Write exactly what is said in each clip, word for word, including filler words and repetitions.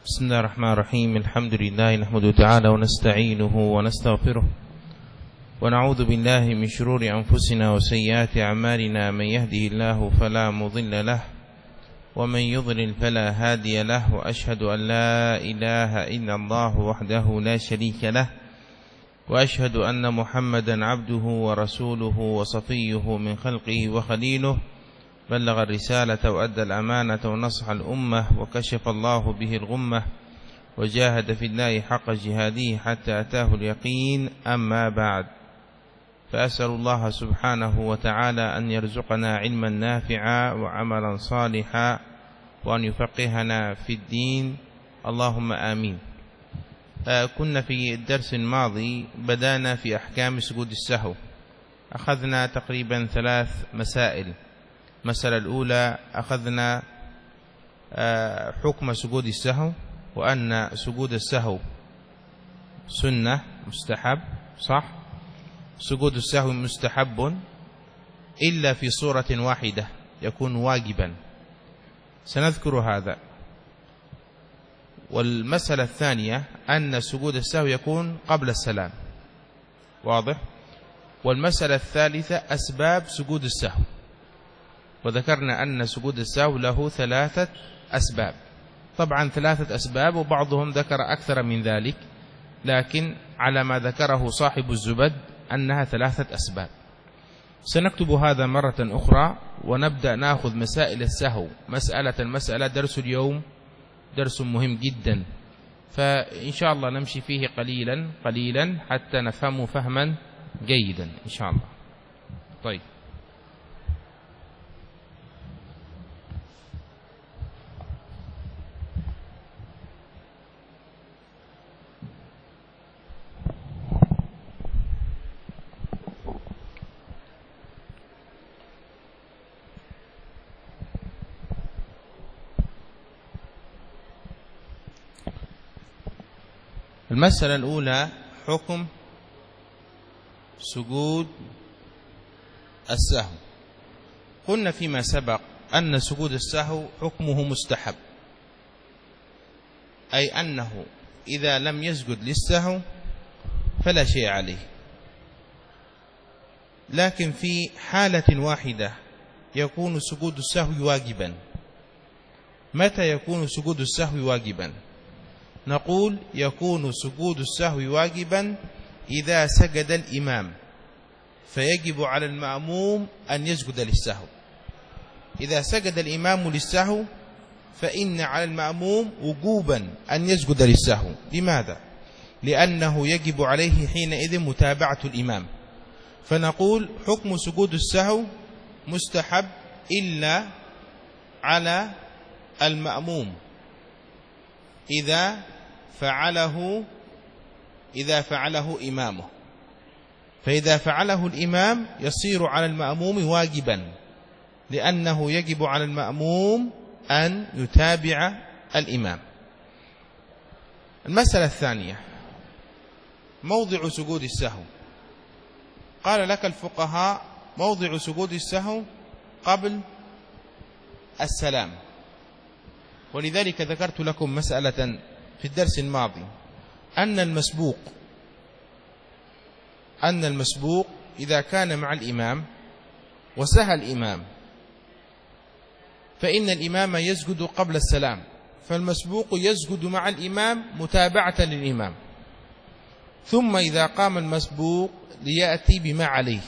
بسم الله الرحمن الرحيم. الحمد لله نحمده تعالى ونستعينه ونستغفره ونعوذ بالله من شرور أنفسنا وسيئات أعمالنا. من يهده الله فلا مضل له ومن يضلل فلا هادي له، وأشهد أن لا إله إلا الله وحده لا شريك له، وأشهد أن محمدا عبده ورسوله وصفيه من خلقه وخليله، بلغ الرسالة وأدى الأمانة ونصح الأمة وكشف الله به الغمة وجاهد في الله حق جهاده حتى أتاه اليقين. أما بعد، فأسأل الله سبحانه وتعالى أن يرزقنا علما نافعا وعملا صالحا وأن يفقهنا في الدين، اللهم آمين. كنا في الدرس الماضي بدأنا في أحكام سجود السهو، أخذنا تقريبا ثلاث مسائل. المسألة الأولى أخذنا حكم سجود السهو، وأن سجود السهو سنة مستحب، صح؟ سجود السهو مستحب إلا في صورة واحدة يكون واجبا، سنذكر هذا. والمسألة الثانية أن سجود السهو يكون قبل السلام، واضح؟ والمسألة الثالثة أسباب سجود السهو، وذكرنا أن سجود السهو له ثلاثة أسباب، طبعا ثلاثة أسباب وبعضهم ذكر أكثر من ذلك، لكن على ما ذكره صاحب الزبد أنها ثلاثة أسباب. سنكتب هذا مرة أخرى ونبدأ نأخذ مسائل السهو مسألة المسألة. درس اليوم درس مهم جدا، فإن شاء الله نمشي فيه قليلا قليلا حتى نفهمه فهما جيدا إن شاء الله. طيب، المسألة الأولى حكم سجود السهو. قلنا فيما سبق أن سجود السهو حكمه مستحب، أي أنه إذا لم يسجد للسهو فلا شيء عليه، لكن في حالة واحدة يكون سجود السهو واجبا. متى يكون سجود السهو واجبا؟ نقول يكون سجود السهو واجبا إذا سجد الإمام، فيجب على المأموم أن يسجد للسهو. إذا سجد الإمام للسهو فإن على المأموم وجوبا أن يسجد للسهو. لماذا؟ لأنه يجب عليه حينئذ متابعة الإمام. فنقول حكم سجود السهو مستحب إلا على المأموم إذا فعله إذا فعله إمامه، فإذا فعله الإمام يصير على المأموم واجبا، لأنه يجب على المأموم أن يتابع الإمام. المسألة الثانية موضع سجود السهو. قال لك الفقهاء موضع سجود السهو قبل السلام، ولذلك ذكرت لكم مسألة في الدرس الماضي أن المسبوق أن المسبوق إذا كان مع الإمام وسهى الإمام فإن الإمام يسجد قبل السلام، فالمسبوق يسجد مع الإمام متابعة للإمام. ثم إذا قام المسبوق ليأتي بما عليه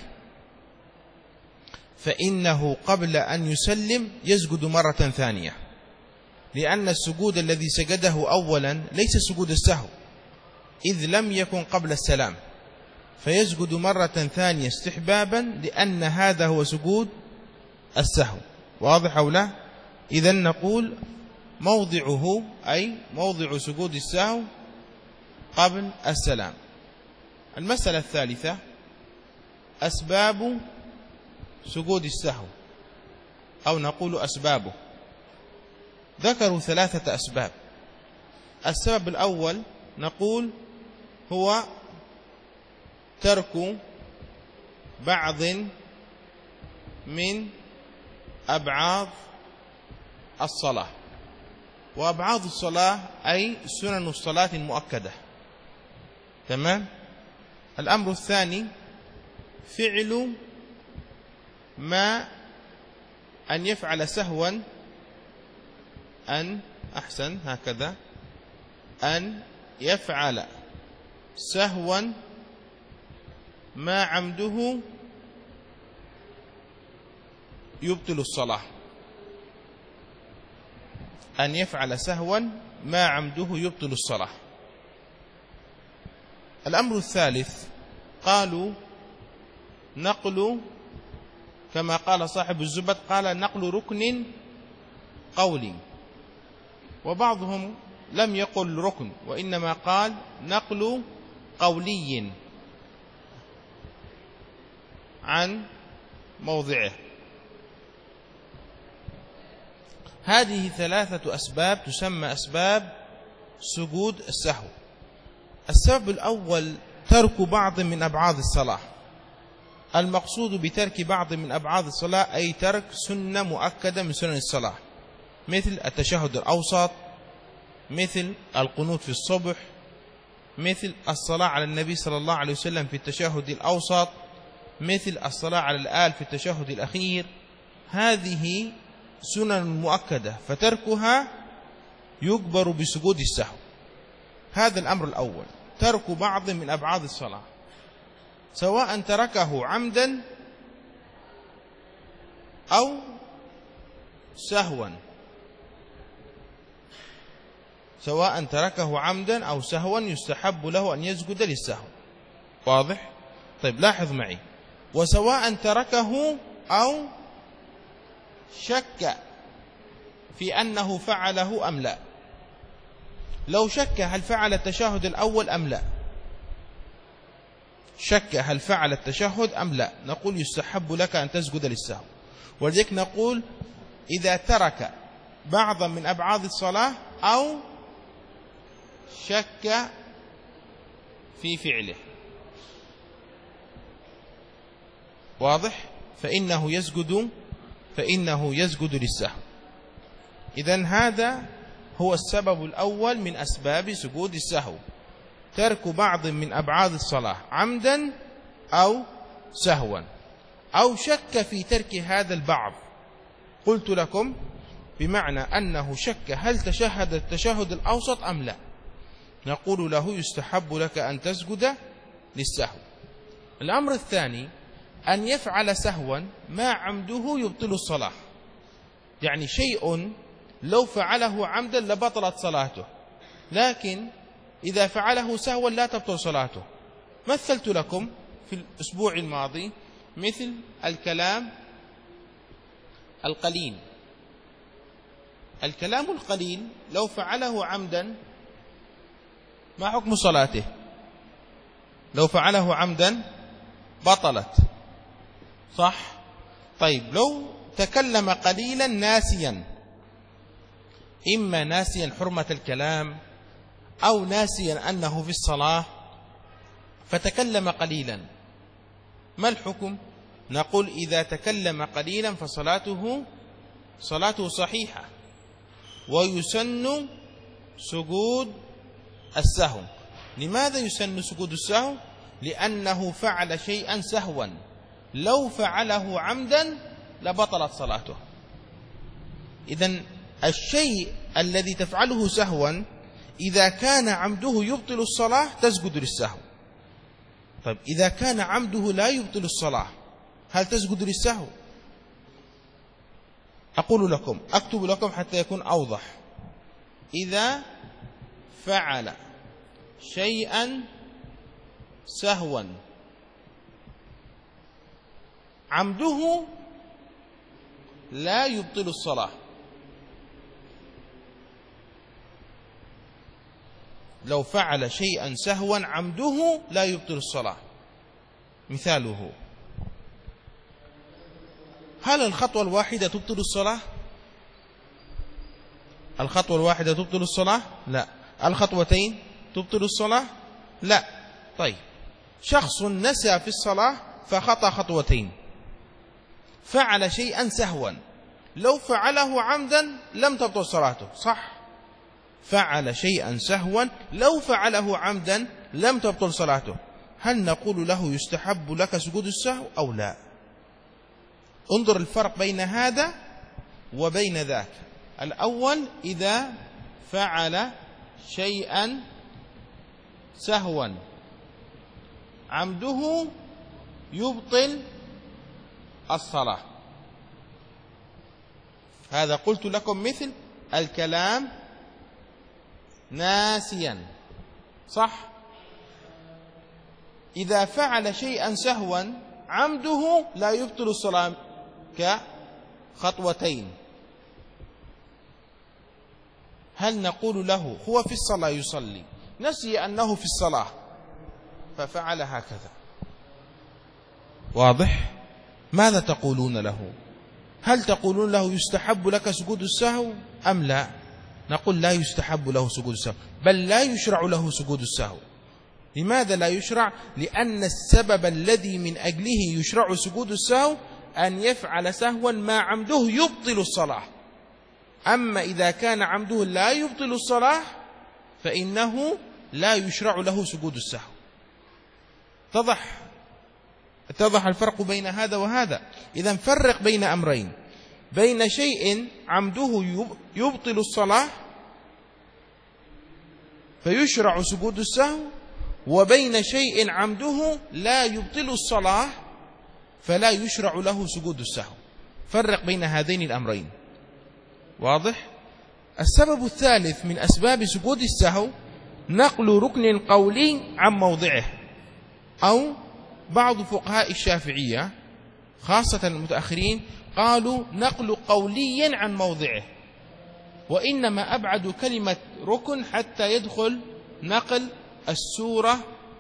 فإنه قبل أن يسلم يسجد مرة ثانية، لأن السجود الذي سجده أولا ليس سجود السهو، إذ لم يكن قبل السلام، فيسجد مرة ثانية استحبابا، لأن هذا هو سجود السهو. واضح أو لا؟ إذن نقول موضعه أي موضع سجود السهو قبل السلام. المسألة الثالثة أسباب سجود السهو، أو نقول أسبابه. ذكروا ثلاثة أسباب. السبب الأول نقول هو ترك بعض من أبعاد الصلاة، وأبعاد الصلاة أي سنن الصلاة المؤكدة. تمام. الأمر الثاني فعل ما أن يفعل سهوا أن أحسن هكذا أن يفعل سهوا ما عمده يبطل الصلاة. أن يفعل سهوا ما عمده يبطل الصلاة. الأمر الثالث قالوا نقل كما قال صاحب الزبد قال نقل ركن قولي، وبعضهم لم يقل ركن وإنما قال نقل قولي عن موضعه. هذه ثلاثة أسباب تسمى أسباب سجود السهو. السبب الأول ترك بعض من أبعاد الصلاة. المقصود بترك بعض من أبعاد الصلاة أي ترك سنة مؤكدة من سنن الصلاة، مثل التشهد الأوسط، مثل القنوت في الصبح، مثل الصلاة على النبي صلى الله عليه وسلم في التشهد الأوسط، مثل الصلاة على الآل في التشهد الأخير. هذه سنن مؤكدة فتركها يجبر بسجود السهو. هذا الأمر الأول، ترك بعض من أبعاد الصلاة، سواء تركه عمدا أو سهوا، سواء تركه عمدا أو سهوا يستحب له أن يسجد للسهو. واضح؟ طيب لاحظ معي، وسواء تركه أو شك في أنه فعله أم لا. لو شك هل فعل التشهد الأول أم لا، شك هل فعل التشهد أم لا، نقول يستحب لك أن تسجد للسهو. ولذلك نقول إذا ترك بعضا من أبعاد الصلاة أو شك في فعله، واضح، فإنه يسجد فإنه يسجد للسهو. إذن هذا هو السبب الأول من أسباب سجود السهو، ترك بعض من أبعاد الصلاة عمدا أو سهوا أو شك في ترك هذا البعض. قلت لكم بمعنى أنه شك هل تشهد التشهد الأوسط أم لا، نقول له يستحب لك أن تسجد للسهو. الأمر الثاني أن يفعل سهوا ما عمده يبطل الصلاة، يعني شيء لو فعله عمدا لبطلت صلاته، لكن إذا فعله سهوا لا تبطل صلاته. مثلت لكم في الأسبوع الماضي مثل الكلام القليل. الكلام القليل لو فعله عمدا ما حكم صلاته؟ لو فعله عمدا بطلت، صح؟ طيب لو تكلم قليلا ناسيا، إما ناسيا حرمة الكلام أو ناسيا أنه في الصلاة، فتكلم قليلا، ما الحكم؟ نقول إذا تكلم قليلا فصلاته صلاته صحيحة، ويسن سجود السهو. لماذا يسن سجود السهو؟ لأنه فعل شيئا سهوا، لو فعله عمدا لبطلت صلاته. إذن الشيء الذي تفعله سهوا إذا كان عمده يبطل الصلاة تسجد للسهو. طيب إذا كان عمده لا يبطل الصلاة هل تسجد للسهو؟ أقول لكم، أكتب لكم حتى يكون أوضح. إذا فعل شيئا سهوا عمده لا يبطل الصلاة، لو فعل شيئا سهوا عمده لا يبطل الصلاة. مثاله، هل الخطوة الواحدة تبطل الصلاة؟ الخطوة الواحدة تبطل الصلاة؟ لا. الخطوتين تبطل الصلاة؟ لا. طيب شخص نسى في الصلاة فخطأ خطوتين، فعل شيئا سهوا، لو فعله عمدا لم تبطل صلاته، صح؟ فعل شيئا سهوا لو فعله عمدا لم تبطل صلاته، هل نقول له يستحب لك سجود السهو أو لا؟ انظر الفرق بين هذا وبين ذاك. الأول إذا فعل شيئا سهوا عمده يبطل الصلاة، هذا قلت لكم مثل الكلام ناسيا، صح؟ إذا فعل شيئا سهوا عمده لا يبطل الصلاة كخطوتين، هل نقول له هو في الصلاة يصلي نسي أنه في الصلاة ففعل هكذا؟ واضح؟ ماذا تقولون له؟ هل تقولون له يستحب لك سجود السهو أم لا؟ نقول لا يستحب له سجود السهو، بل لا يشرع له سجود السهو. لماذا لا يشرع؟ لأن السبب الذي من أجله يشرع سجود السهو أن يفعل سهوا ما عمده يبطل الصلاة، أما إذا كان عمده لا يبطل الصلاة فإنه لا يشرع له سجود السهو. اتضح اتضح الفرق بين هذا وهذا. إذن فرق بين أمرين، بين شيء عمده يبطل الصلاة فيشرع سجود السهو، وبين شيء عمده لا يبطل الصلاة فلا يشرع له سجود السهو. فرق بين هذين الأمرين. واضح؟ السبب الثالث من أسباب سجود السهو نقل ركن قولي عن موضعه، أو بعض فقهاء الشافعية خاصة المتأخرين قالوا نقل قولي عن موضعه، وإنما أبعد كلمة ركن حتى يدخل نقل السورة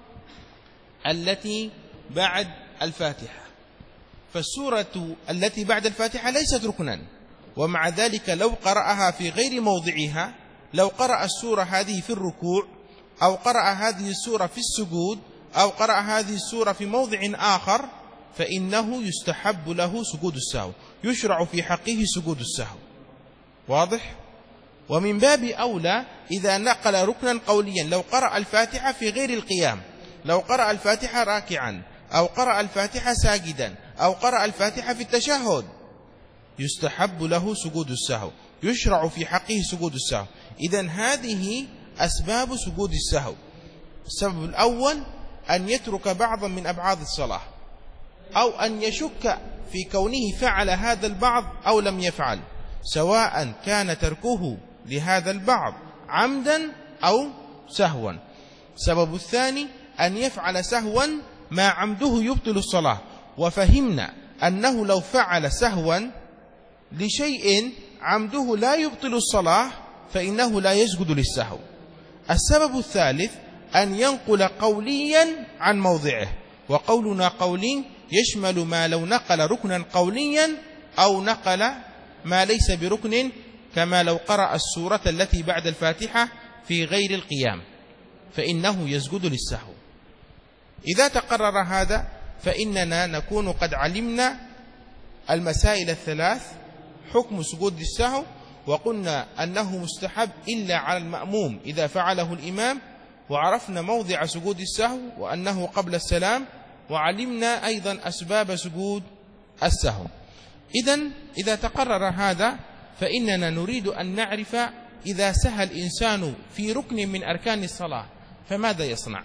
التي بعد الفاتحة، فالسورة التي بعد الفاتحة ليست ركنا، ومع ذلك لو قرأها في غير موضعها، لو قرأ السورة هذه في الركوع أو قرأ هذه السورة في السجود أو قرأ هذه السورة في موضع آخر فإنه يستحب له سجود السهو، يشرع في حقه سجود السهو. واضح؟ ومن باب أولى إذا نقل ركنا قوليا، لو قرأ الفاتحة في غير القيام، لو قرأ الفاتحة راكعا أو قرأ الفاتحة ساجدا أو قرأ الفاتحة في التشهد يستحب له سجود السهو، يشرع في حقه سجود السهو. إذن هذه أسباب سجود السهو. السبب الأول أن يترك بعضا من أبعاد الصلاة، أو أن يشك في كونه فعل هذا البعض أو لم يفعل، سواء كان تركه لهذا البعض عمدا أو سهوا. السبب الثاني أن يفعل سهوا ما عمده يبطل الصلاة، وفهمنا أنه لو فعل سهوا لشيء عمده لا يبطل الصلاة فإنه لا يسجد للسهو. السبب الثالث أن ينقل قوليا عن موضعه، وقولنا قولي يشمل ما لو نقل ركنا قوليا أو نقل ما ليس بركن، كما لو قرأ السورة التي بعد الفاتحة في غير القيام فإنه يسجد للسهو. إذا تقرر هذا فإننا نكون قد علمنا المسائل الثلاث، حكم سجود السهو، وقلنا أنه مستحب إلا على المأموم إذا فعله الإمام، وعرفنا موضع سجود السهو وأنه قبل السلام، وعلمنا أيضا أسباب سجود السهو. إذن إذا تقرر هذا فإننا نريد أن نعرف إذا سهى الإنسان في ركن من أركان الصلاة فماذا يصنع؟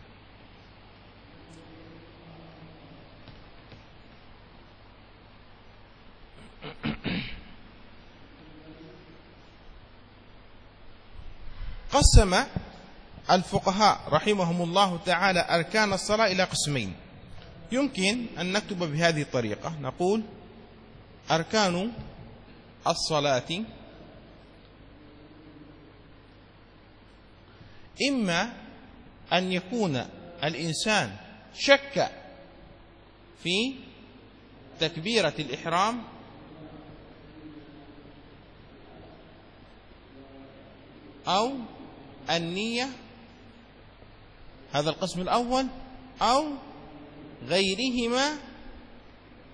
قسم الفقهاء رحمهم الله تعالى أركان الصلاة إلى قسمين. يمكن أن نكتب بهذه الطريقة، نقول أركان الصلاة إما أن يكون الإنسان شك في تكبيرة الإحرام، أو النية، هذا القسم الأول، أو غيرهما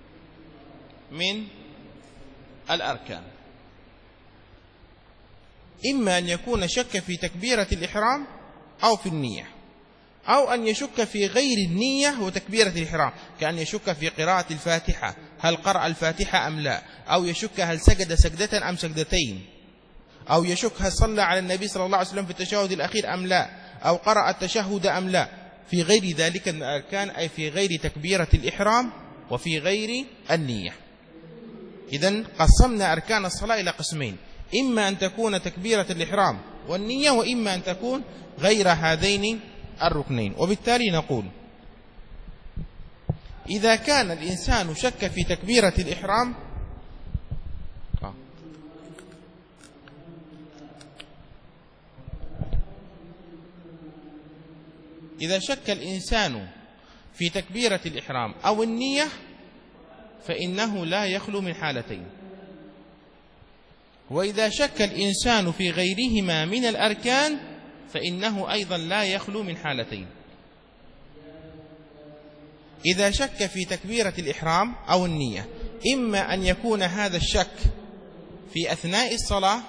من الأركان. إما أن يكون شك في تكبيرة الإحرام أو في النية، أو أن يشك في غير النية وتكبيرة الإحرام، كأن يشك في قراءة الفاتحة هل قرأ الفاتحة أم لا، أو يشك هل سجد سجدة أم سجدتين، أو يشك هل صلى على النبي صلى الله عليه وسلم في التشهد الأخير أم لا، أو قرأ التشهد أم لا، في غير ذلك من الأركان، أي في غير تكبيرة الإحرام وفي غير النية. إذن قسمنا أركان الصلاة إلى قسمين، إما أن تكون تكبيرة الإحرام والنية، وإما أن تكون غير هذين الركنين. وبالتالي نقول إذا كان الإنسان شك في تكبيرة الإحرام إذا شك الإنسان في تكبيرة الإحرام أو النية فإنه لا يخلو من حالتين. وإذا شك الإنسان في غيرهما من الأركان فإنه أيضا لا يخلو من حالتين. إذا شك في تكبيرة الإحرام أو النية، إما أن يكون هذا الشك في أثناء الصلاة،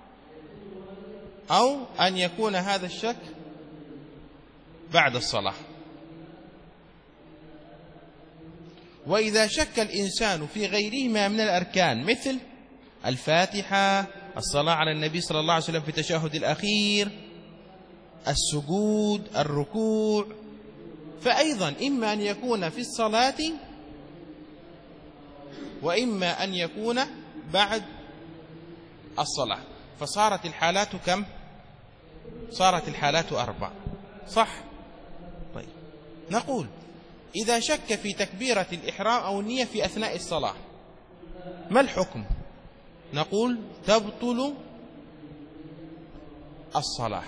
أو أن يكون هذا الشك بعد الصلاة. وإذا شك الإنسان في غيرهما من الأركان مثل الفاتحة، الصلاة على النبي صلى الله عليه وسلم في التشهد الأخير، السجود، الركوع، فأيضا إما أن يكون في الصلاة وإما أن يكون بعد الصلاة. فصارت الحالات كم؟ صارت الحالات أربع، صح؟ طيب نقول إذا شك في تكبيرة الإحرام أو النية في أثناء الصلاة ما الحكم؟ نقول تبطل الصلاة.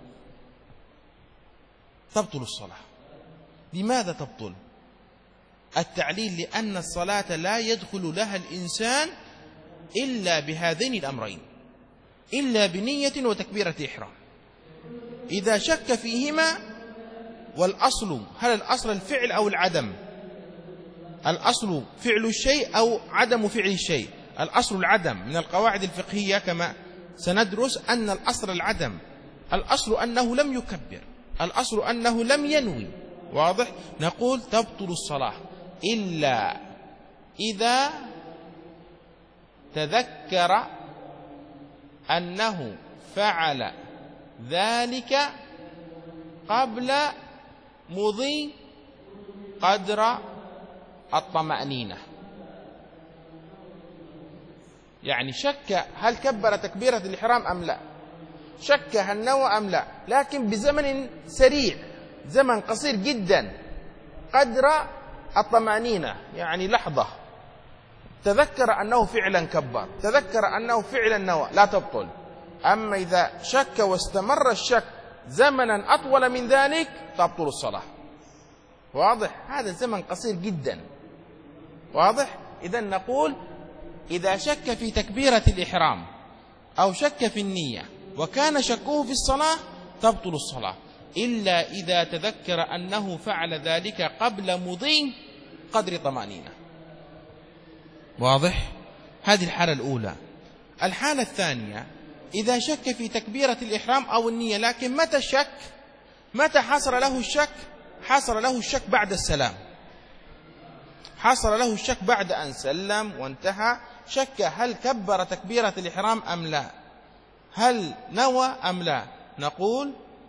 تبطل الصلاة. لماذا تبطل؟ التعليل لأن الصلاة لا يدخل لها الإنسان إلا بهذين الأمرين، إلا بنية وتكبيرة إحرام. إذا شك فيهما، والأصل هل الأصل الفعل أو العدم؟ الأصل فعل الشيء أو عدم فعل الشيء؟ الأصل العدم. من القواعد الفقهية كما سندرس أن الأصل العدم، الأصل أنه لم يكبر، الأصل أنه لم ينوي. واضح؟ نقول تبطل الصلاة إلا إذا تذكر أنه فعل ذلك قبل مضي قدر الطمأنينة. يعني شك هل كبر تكبيرة الإحرام أم لا، شك هل نوى أم لا، لكن بزمن سريع، زمن قصير جدا قدر الطمأنينة، يعني لحظة، تذكر أنه فعلا كبر، تذكر أنه فعلا نوى، لا تبطل. أما إذا شك واستمر الشك زمنا أطول من ذلك تبطل الصلاة. واضح؟ هذا الزمن قصير جدا. واضح؟ إذن نقول إذا شك في تكبيرة الإحرام أو شك في النية وكان شكه في الصلاة تبطل الصلاة، إلا إذا تذكر أنه فعل ذلك قبل مضي قدر طمأنينة. واضح؟ هذه الحالة الأولى. الحالة الثانية إذا شك في تكبيرة الإحرام أو النية، لكن متى الشك؟ متى حصل له الشك؟ حصل له الشك بعد السلام، حصل له الشك بعد أن سلم وانتهى، شك هل كبر تكبيرة الإحرام أم لا، هل نوى أم لا. نقول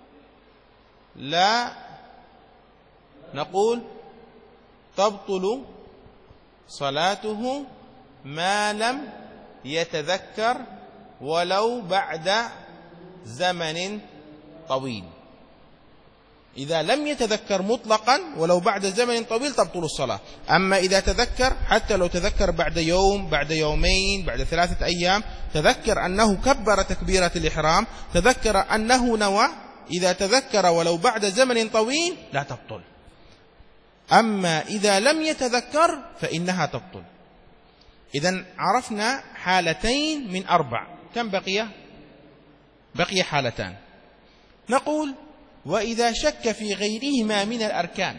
لا، نقول تبطل صلاته ما لم يتذكر ولو بعد زمن طويل. إذا لم يتذكر مطلقا ولو بعد زمن طويل تبطل الصلاة. أما إذا تذكر، حتى لو تذكر بعد يوم، بعد يومين، بعد ثلاثة أيام، تذكر أنه كبر تكبيرة الإحرام، تذكر أنه نوى، إذا تذكر ولو بعد زمن طويل لا تبطل. أما إذا لم يتذكر فإنها تبطل. إذن عرفنا حالتين من أربع، كم بقي؟ بقي حالتان. نقول وإذا شك في غيرهما من الأركان،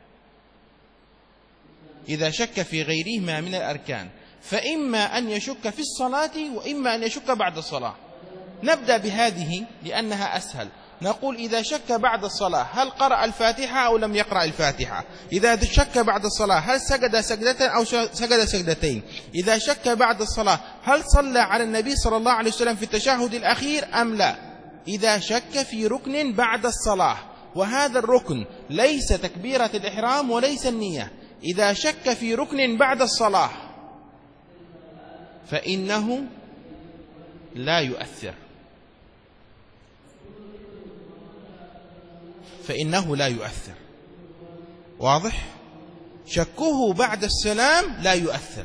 إذا شك في غيرهما من الأركان فإما أن يشك في الصلاة وإما أن يشك بعد الصلاة. نبدأ بهذه لأنها أسهل. نقول إذا شك بعد الصلاة هل قرأ الفاتحة أو لم يقرأ الفاتحة؟ إذا شك بعد الصلاة هل سجد سجدة أو سجد سجدتين؟ إذا شك بعد الصلاة هل صلى على النبي صلى الله عليه وسلم في التشهد الأخير أم لا؟ إذا شك في ركن بعد الصلاة، وهذا الركن ليس تكبيرة الإحرام وليس النية، إذا شك في ركن بعد الصلاة فإنه لا يؤثر، فإنه لا يؤثر. واضح؟ شكه بعد السلام لا يؤثر،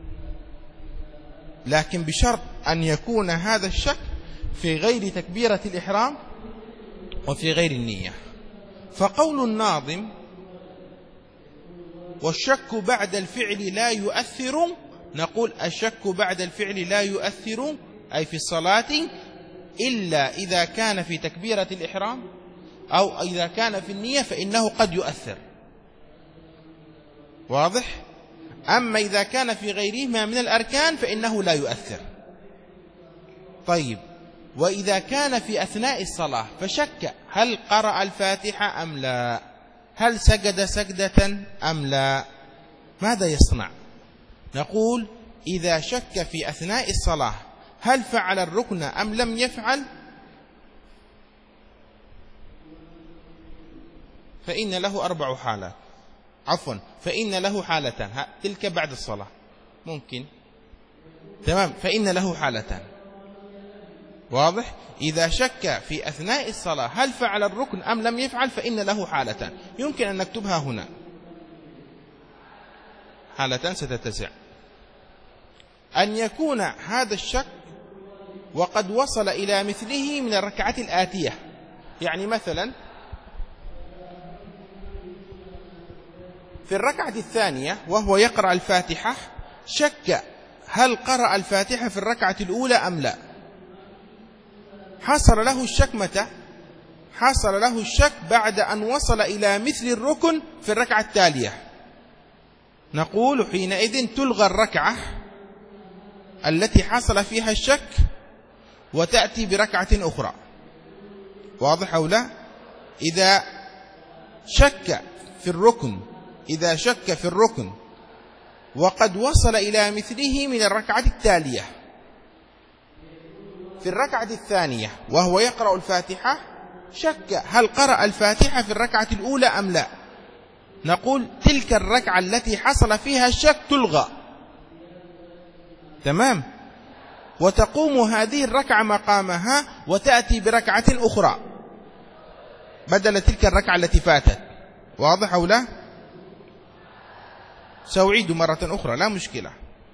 لكن بشرط أن يكون هذا الشك في غير تكبيرة الإحرام وفي غير النية. فقول الناظم والشك بعد الفعل لا يؤثر، نقول الشك بعد الفعل لا يؤثر أي في الصلاة إلا إذا كان في تكبيرة الإحرام أو إذا كان في النية فإنه قد يؤثر. واضح؟ أما إذا كان في غيرهما من الأركان فإنه لا يؤثر. طيب، وإذا كان في أثناء الصلاة فشك هل قرأ الفاتحة أم لا، هل سجد سجدة أم لا، ماذا يصنع؟ نقول إذا شك في أثناء الصلاة هل فعل الركن أم لم يفعل فإن له أربع حالات، عفوا فإن له حالتان، تلك بعد الصلاة ممكن، تمام، فإن له حالتان. واضح؟ إذا شك في أثناء الصلاة هل فعل الركن أم لم يفعل فإن له حالتان، يمكن أن نكتبها هنا، حالتان ستتسع. أن يكون هذا الشك وقد وصل إلى مثله من الركعة الآتية، يعني مثلا في الركعة الثانية وهو يقرأ الفاتحة شك هل قرأ الفاتحة في الركعة الأولى أم لا. حصل له الشك متى؟ حصل له الشك بعد أن وصل إلى مثل الركن في الركعة التالية. نقول حينئذ تلغى الركعة التي حصل فيها الشك وتأتي بركعة أخرى. واضح أو لا؟ إذا شك في الركن إذا شك في الركن وقد وصل إلى مثله من الركعة التالية في الركعة الثانية وهو يقرأ الفاتحة شك هل قرأ الفاتحة في الركعة الأولى أم لا، نقول تلك الركعة التي حصل فيها الشك تلغى، تمام، وتقوم هذه الركعة مقامها وتأتي بركعة أخرى بدل تلك الركعة التي فاتت. واضح أو لا؟ سأعيد مرة أخرى لا مشكلة.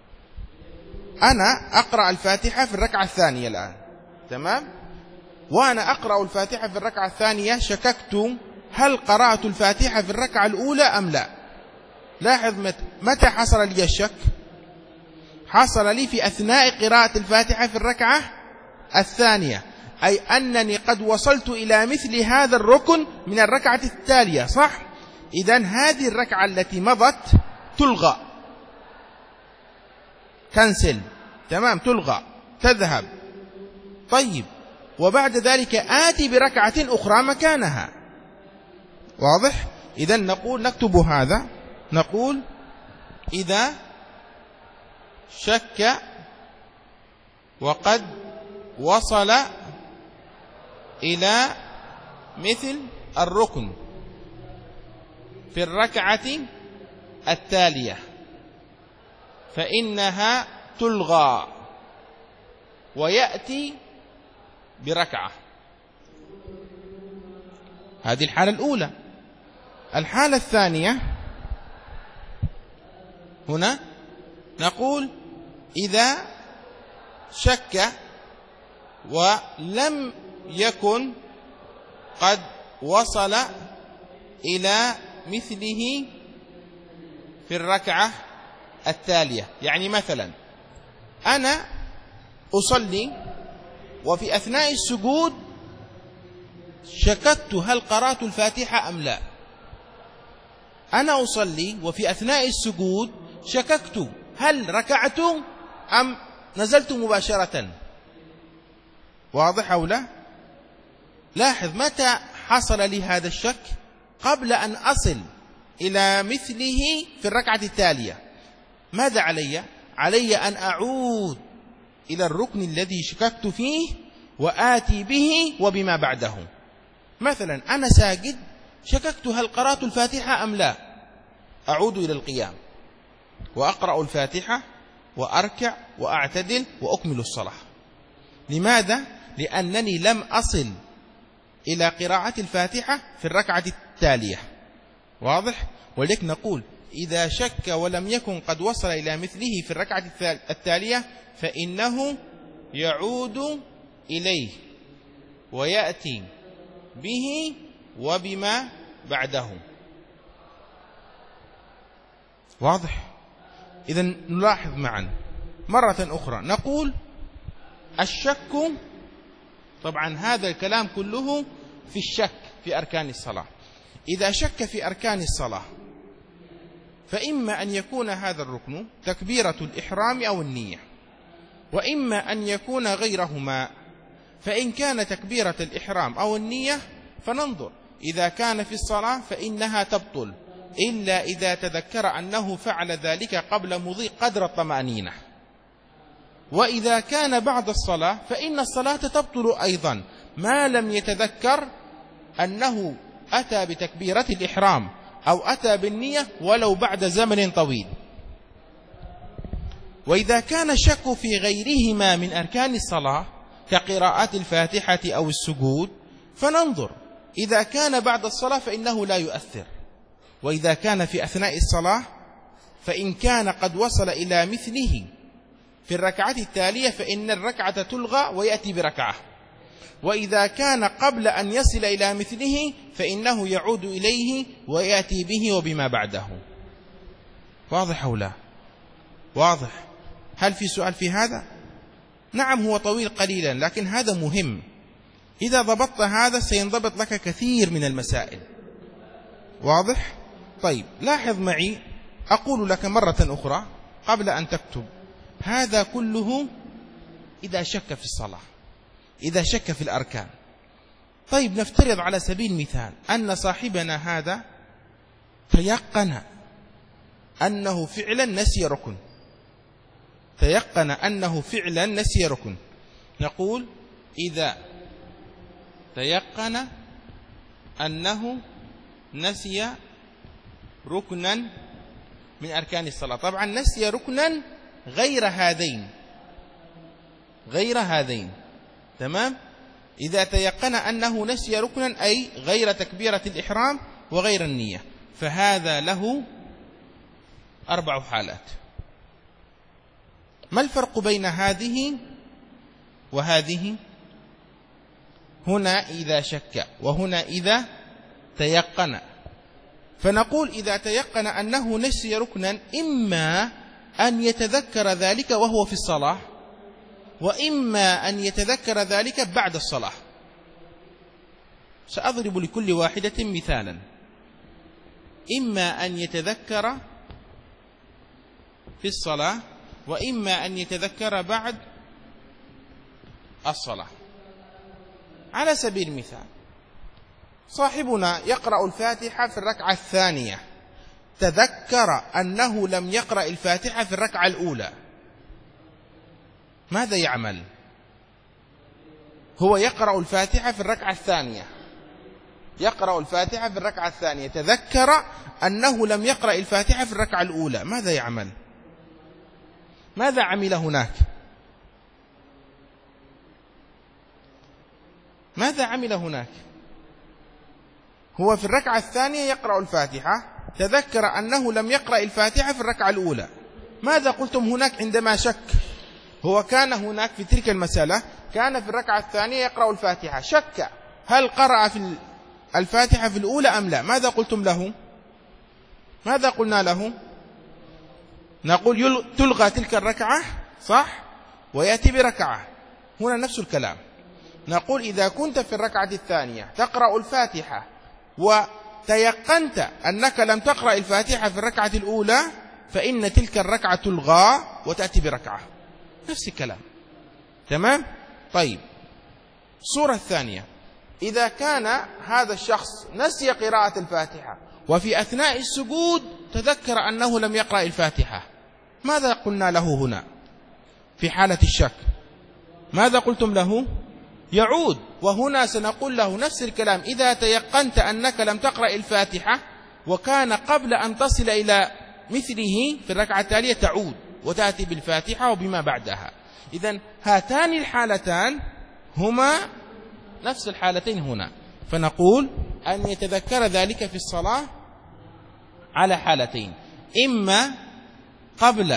أنا أقرأ الفاتحة في الركعة الثانية الآن، تمام، وأنا أقرأ الفاتحة في الركعة الثانية شككت هل قرأت الفاتحة في الركعة الأولى أم لا. لاحظ متى حصل لي الشك؟ حصل لي في أثناء قراءة الفاتحة في الركعة الثانية، أي أنني قد وصلت إلى مثل هذا الركن من الركعة التالية، صح؟ إذن هذه الركعة التي مضت تلغى، كنسل، تمام، تلغى، تذهب. طيب، وبعد ذلك آتي بركعة أخرى مكانها. واضح؟ إذن نقول نكتب هذا، نقول إذا شك وقد وصل إلى مثل الركن في الركعة التالية فإنها تلغى ويأتي بركعة. هذه الحالة الأولى. الحالة الثانية هنا نقول إذا شك ولم يكن قد وصل إلى مثله في الركعة التالية، يعني مثلا أنا أصلي وفي أثناء السجود شككت هل قرأت الفاتحة أم لا. أنا أصلي وفي أثناء السجود شككت هل ركعت أم نزلت مباشرة. واضح أو لا؟ لاحظ متى حصل لي هذا الشك؟ قبل أن أصل إلى مثله في الركعة التالية. ماذا علي؟ علي أن أعود إلى الركن الذي شككت فيه وآتي به وبما بعده. مثلا أنا ساجد شككت هل قرأت الفاتحة أم لا، أعود إلى القيام وأقرأ الفاتحة وأركع وأعتدل وأكمل الصلاة. لماذا؟ لأنني لم أصل إلى قراءة الفاتحة في الركعة التالية. واضح؟ ولذلك نقول إذا شك ولم يكن قد وصل إلى مثله في الركعة التالية فإنه يعود إليه ويأتي به وبما بعده. واضح؟ إذن نلاحظ معا مرة أخرى نقول الشك، طبعا هذا الكلام كله في الشك في أركان الصلاة. إذا شك في أركان الصلاة فإما أن يكون هذا الركن تكبيرة الإحرام أو النية، وإما أن يكون غيرهما. فإن كان تكبيرة الإحرام أو النية فننظر، إذا كان في الصلاة فإنها تبطل إلا إذا تذكر أنه فعل ذلك قبل مضي قدر الطمأنينة. وإذا كان بعد الصلاة فإن الصلاة تبطل أيضا ما لم يتذكر أنه أتى بتكبيرة الإحرام أو أتى بالنية ولو بعد زمن طويل. وإذا كان الشك في غيرهما من أركان الصلاة كقراءة الفاتحة أو السجود فننظر، إذا كان بعد الصلاة فإنه لا يؤثر، وإذا كان في أثناء الصلاة فإن كان قد وصل إلى مثله في الركعة التالية فإن الركعة تلغى ويأتي بركعة، وإذا كان قبل أن يصل إلى مثله فإنه يعود إليه ويأتي به وبما بعده. واضح أو لا؟ واضح. هل في سؤال في هذا؟ نعم هو طويل قليلا لكن هذا مهم. إذا ضبطت هذا سينضبط لك كثير من المسائل. واضح؟ طيب لاحظ معي، أقول لك مرة أخرى قبل أن تكتب، هذا كله إذا شك في الصلاة، إذا شك في الأركان. طيب نفترض على سبيل المثال أن صاحبنا هذا تيقن أنه فعلا نسي ركن، تيقن أنه فعلا نسي ركن. نقول إذا تيقن أنه نسي ركنا من أركان الصلاة، طبعا نسي ركنا غير هذين، غير هذين، تمام؟ إذا تيقن أنه نسي ركنا أي غير تكبيرة الإحرام وغير النية، فهذا له أربع حالات. ما الفرق بين هذه وهذه؟ هنا إذا شك وهنا إذا تيقن. فنقول إذا تيقن أنه نسي ركنا إما أن يتذكر ذلك وهو في الصلاة، وإما أن يتذكر ذلك بعد الصلاة. سأضرب لكل واحدة مثالا. إما أن يتذكر في الصلاة وإما أن يتذكر بعد الصلاة. على سبيل المثال صاحبنا يقرأ الفاتحة في الركعة الثانية، تذكر أنه لم يقرأ الفاتحة في الركعة الأولى، ماذا يعمل؟ هو يقرأ الفاتحة في الركعة الثانية، يقرأ الفاتحة في الركعة الثانية، تذكر أنه لم يقرأ الفاتحة في الركعة الأولى، ماذا يعمل؟ ماذا عمل هناك؟ ماذا عمل هناك؟ هو في الركعة الثانية يقرأ الفاتحة، تذكر أنه لم يقرأ الفاتحة في الركعة الأولى، ماذا قلتم هناك عندما شك؟ هو كان هناك في تلك المسألة كان في الركعة الثانية يقرأ الفاتحة، شك هل قرأ في الفاتحة في الأولى أم لا، ماذا قلتم له؟ ماذا قلنا له؟ نقول تلغى تلك الركعة، صح؟ ويأتي بركعة. هنا نفس الكلام، نقول إذا كنت في الركعة الثانية تقرأ الفاتحة وتيقنت أنك لم تقرأ الفاتحة في الركعة الأولى فإن تلك الركعة تلغى وتأتي بركعة، نفس الكلام، تمام؟ طيب الصورة الثانية، إذا كان هذا الشخص نسي قراءة الفاتحة وفي أثناء السجود تذكر أنه لم يقرأ الفاتحة، ماذا قلنا له هنا في حالة الشك؟ ماذا قلتم له؟ يعود. وهنا سنقول له نفس الكلام، إذا تيقنت أنك لم تقرأ الفاتحة وكان قبل أن تصل إلى مثله في الركعة التالية تعود وتأتي بالفاتحة وبما بعدها. إذن هاتان الحالتان هما نفس الحالتين هنا، فنقول أن يتذكر ذلك في الصلاة على حالتين، إما قبل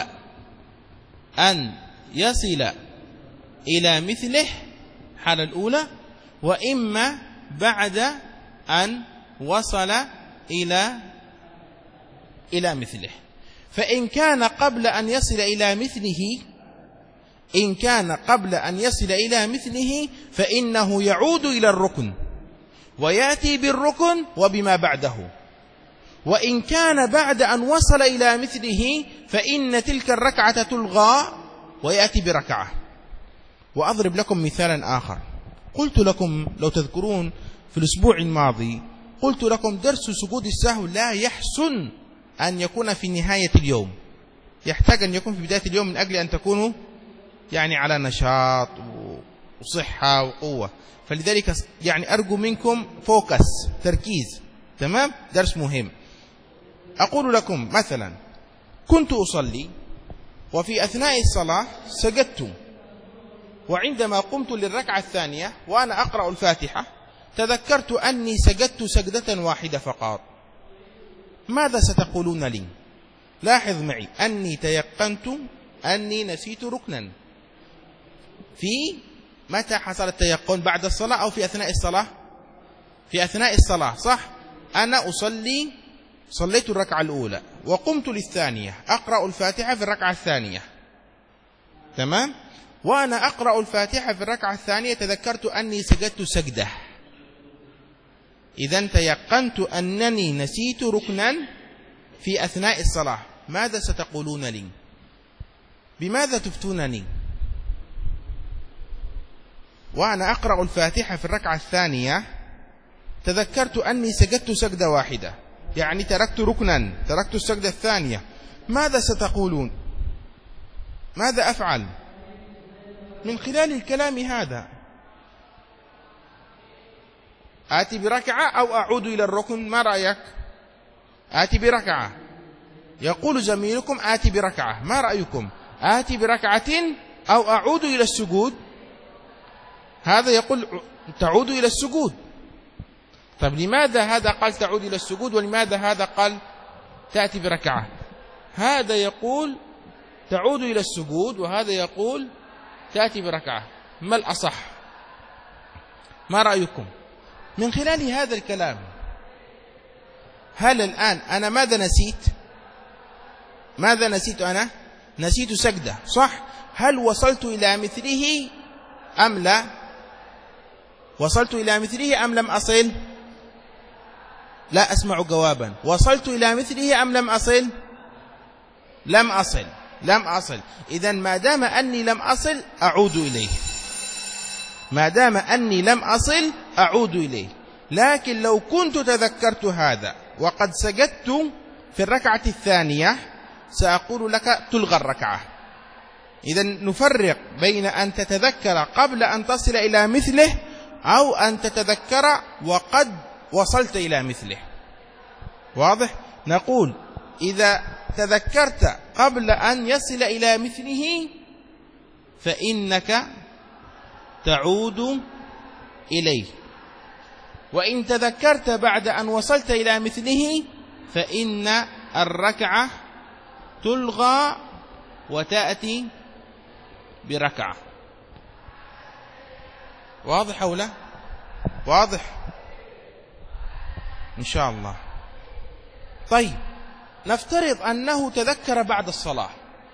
أن يصل إلى مثله الحالة الأولى، وإما بعد أن وصل إلى إلى مثله. فإن كان قبل أن يصل إلى مثله إن كان قبل أن يصل إلى مثله فإنه يعود إلى الركن ويأتي بالركن وبما بعده. وإن كان بعد أن وصل إلى مثله فإن تلك الركعة تلغى ويأتي بركعة. وأضرب لكم مثالا آخر. قلت لكم لو تذكرون في الأسبوع الماضي قلت لكم درس سجود السهو لا يحسن أن يكون في نهاية اليوم، يحتاج أن يكون في بداية اليوم من أجل أن تكونوا يعني على نشاط وصحة وقوة. فلذلك يعني أرجو منكم فوكس، تركيز، تمام؟ درس مهم. أقول لكم مثلا كنت أصلي وفي أثناء الصلاة سجدت، وعندما قمت للركعة الثانية وأنا أقرأ الفاتحة تذكرت أني سجدت سجدة واحدة فقط. ماذا ستقولون لي؟ لاحظ معي أني تيقنت أني نسيت ركنا. في متى حصل التيقن؟ بعد الصلاة أو في أثناء الصلاة؟ في أثناء الصلاة، صح؟ أنا أصلي صليت الركعة الأولى وقمت للثانية أقرأ الفاتحة في الركعة الثانية، تمام؟ وأنا أقرأ الفاتحة في الركعة الثانية تذكرت أني سجدت سجدة. إذن تيقنت أنني نسيت ركنا في أثناء الصلاة. ماذا ستقولون لي؟ بماذا تفتونني؟ وأنا أقرأ الفاتحة في الركعة الثانية تذكرت أني سجدت سجدة واحدة، يعني تركت ركنا، تركت السجدة الثانية. ماذا ستقولون؟ ماذا أفعل؟ من خلال الكلام هذا آتي بركعة أو أعود إلى الركن؟ ما رأيك؟ آتي بركعة. يقول زميلكم آتي بركعة، ما رأيكم؟ آتي بركعة أو أعود إلى السجود؟ هذا يقول تعود إلى السجود. طيب لماذا هذا قال تعود إلى السجود ولماذا هذا قال تأتي بركعة؟ هذا يقول تعود إلى السجود وهذا يقول تأتي بركعة، ما الأصح؟ ما رأيكم؟ من خلال هذا الكلام هل الآن أنا ماذا نسيت؟ ماذا نسيت أنا؟ نسيت سجدة، صح؟ هل وصلت إلى مثله أم لا؟ وصلت إلى مثله أم لم أصل؟ لا أسمع جوابا. وصلت إلى مثله أم لم أصل؟ لم أصل لم أصل. إذن ما دام أني لم أصل أعود إليه، ما دام أني لم أصل أعود إليه. لكن لو كنت تذكرت هذا وقد سجدت في الركعة الثانية سأقول لك تلغى الركعة. إذن نفرق بين أن تتذكر قبل أن تصل إلى مثله أو أن تتذكر وقد وصلت إلى مثله. واضح؟ نقول إذا تذكرت قبل أن يصل إلى مثله فإنك تعود إليه، وإن تذكرت بعد أن وصلت إلى مثله فإن الركعة تلغى وتأتي بركعة. واضح أو لا؟ واضح إن شاء الله. طيب نفترض أنه تذكر بعد الصلاة،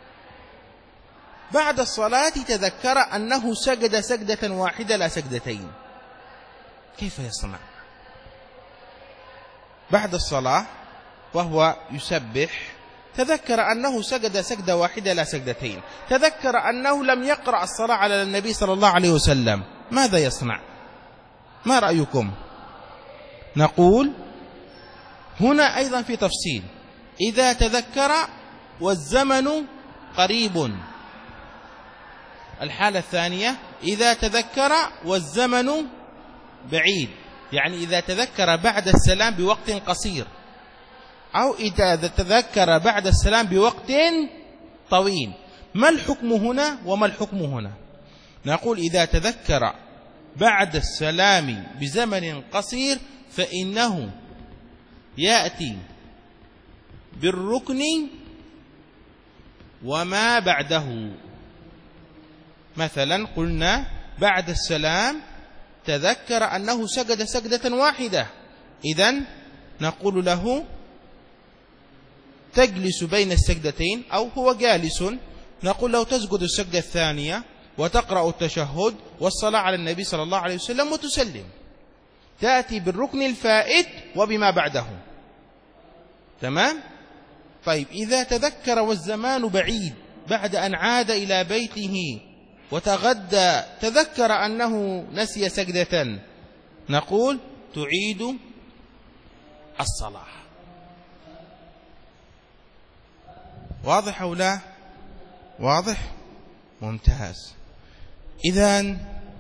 بعد الصلاة تذكر أنه سجد سجدة واحدة لا سجدتين، كيف يصنع؟ بعد الصلاة وهو يسبح تذكر أنه سجد سجدة واحدة لا سجدتين، تذكر أنه لم يقرأ الصلاة على النبي صلى الله عليه وسلم، ماذا يصنع؟ ما رأيكم؟ نقول هنا أيضا في تفصيل. إذا تذكر والزمن قريب. الحالة الثانية إذا تذكر والزمن بعيد، يعني إذا تذكر بعد السلام بوقت قصير، أو إذا تذكر بعد السلام بوقت طويل. ما الحكم هنا وما الحكم هنا؟ نقول إذا تذكر بعد السلام بزمن قصير فإنه يأتي بالركن وما بعده. مثلا قلنا بعد السلام تذكر أنه سجد سجدة واحدة، إذن نقول له تجلس بين السجدتين، أو هو جالس نقول له تسجد السجدة الثانية وتقرأ التشهد والصلاة على النبي صلى الله عليه وسلم وتسلم. تأتي بالركن الفائت وبما بعده. تمام؟ طيب إذا تذكر والزمان بعيد بعد أن عاد إلى بيته وتغدى تذكر أنه نسي سجدة، نقول تعيد الصلاة. واضح أو لا؟ واضح؟ ممتاز. إذن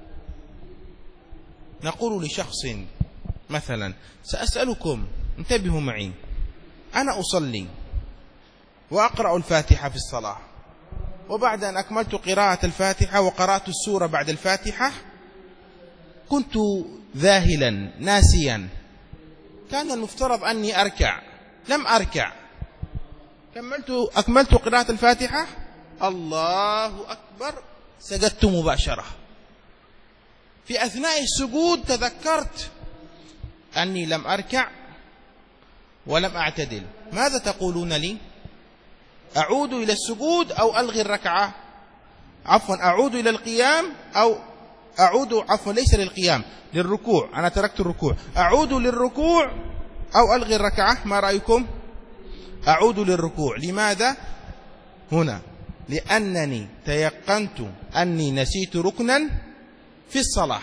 نقول لشخص مثلا سأسألكم، انتبهوا معي، أنا أصلي وأقرأ الفاتحة في الصلاة، وبعد أن أكملت قراءة الفاتحة وقرأت السورة بعد الفاتحة كنت ذاهلا ناسيا، كان المفترض أني أركع، لم أركع، كملت أكملت قراءة الفاتحة، الله أكبر، سجدت مباشرة. في أثناء السجود تذكرت أني لم أركع ولم أعتدل، ماذا تقولون لي؟ أعود إلى السجود أو ألغي الركعة؟ عفوا أعود إلى القيام أو أعود عفوا ليس للقيام، للركوع، أنا تركت الركوع، أعود للركوع أو ألغي الركعة؟ ما رأيكم؟ أعود للركوع. لماذا؟ هنا لأنني تيقنت أني نسيت ركنا في الصلاة،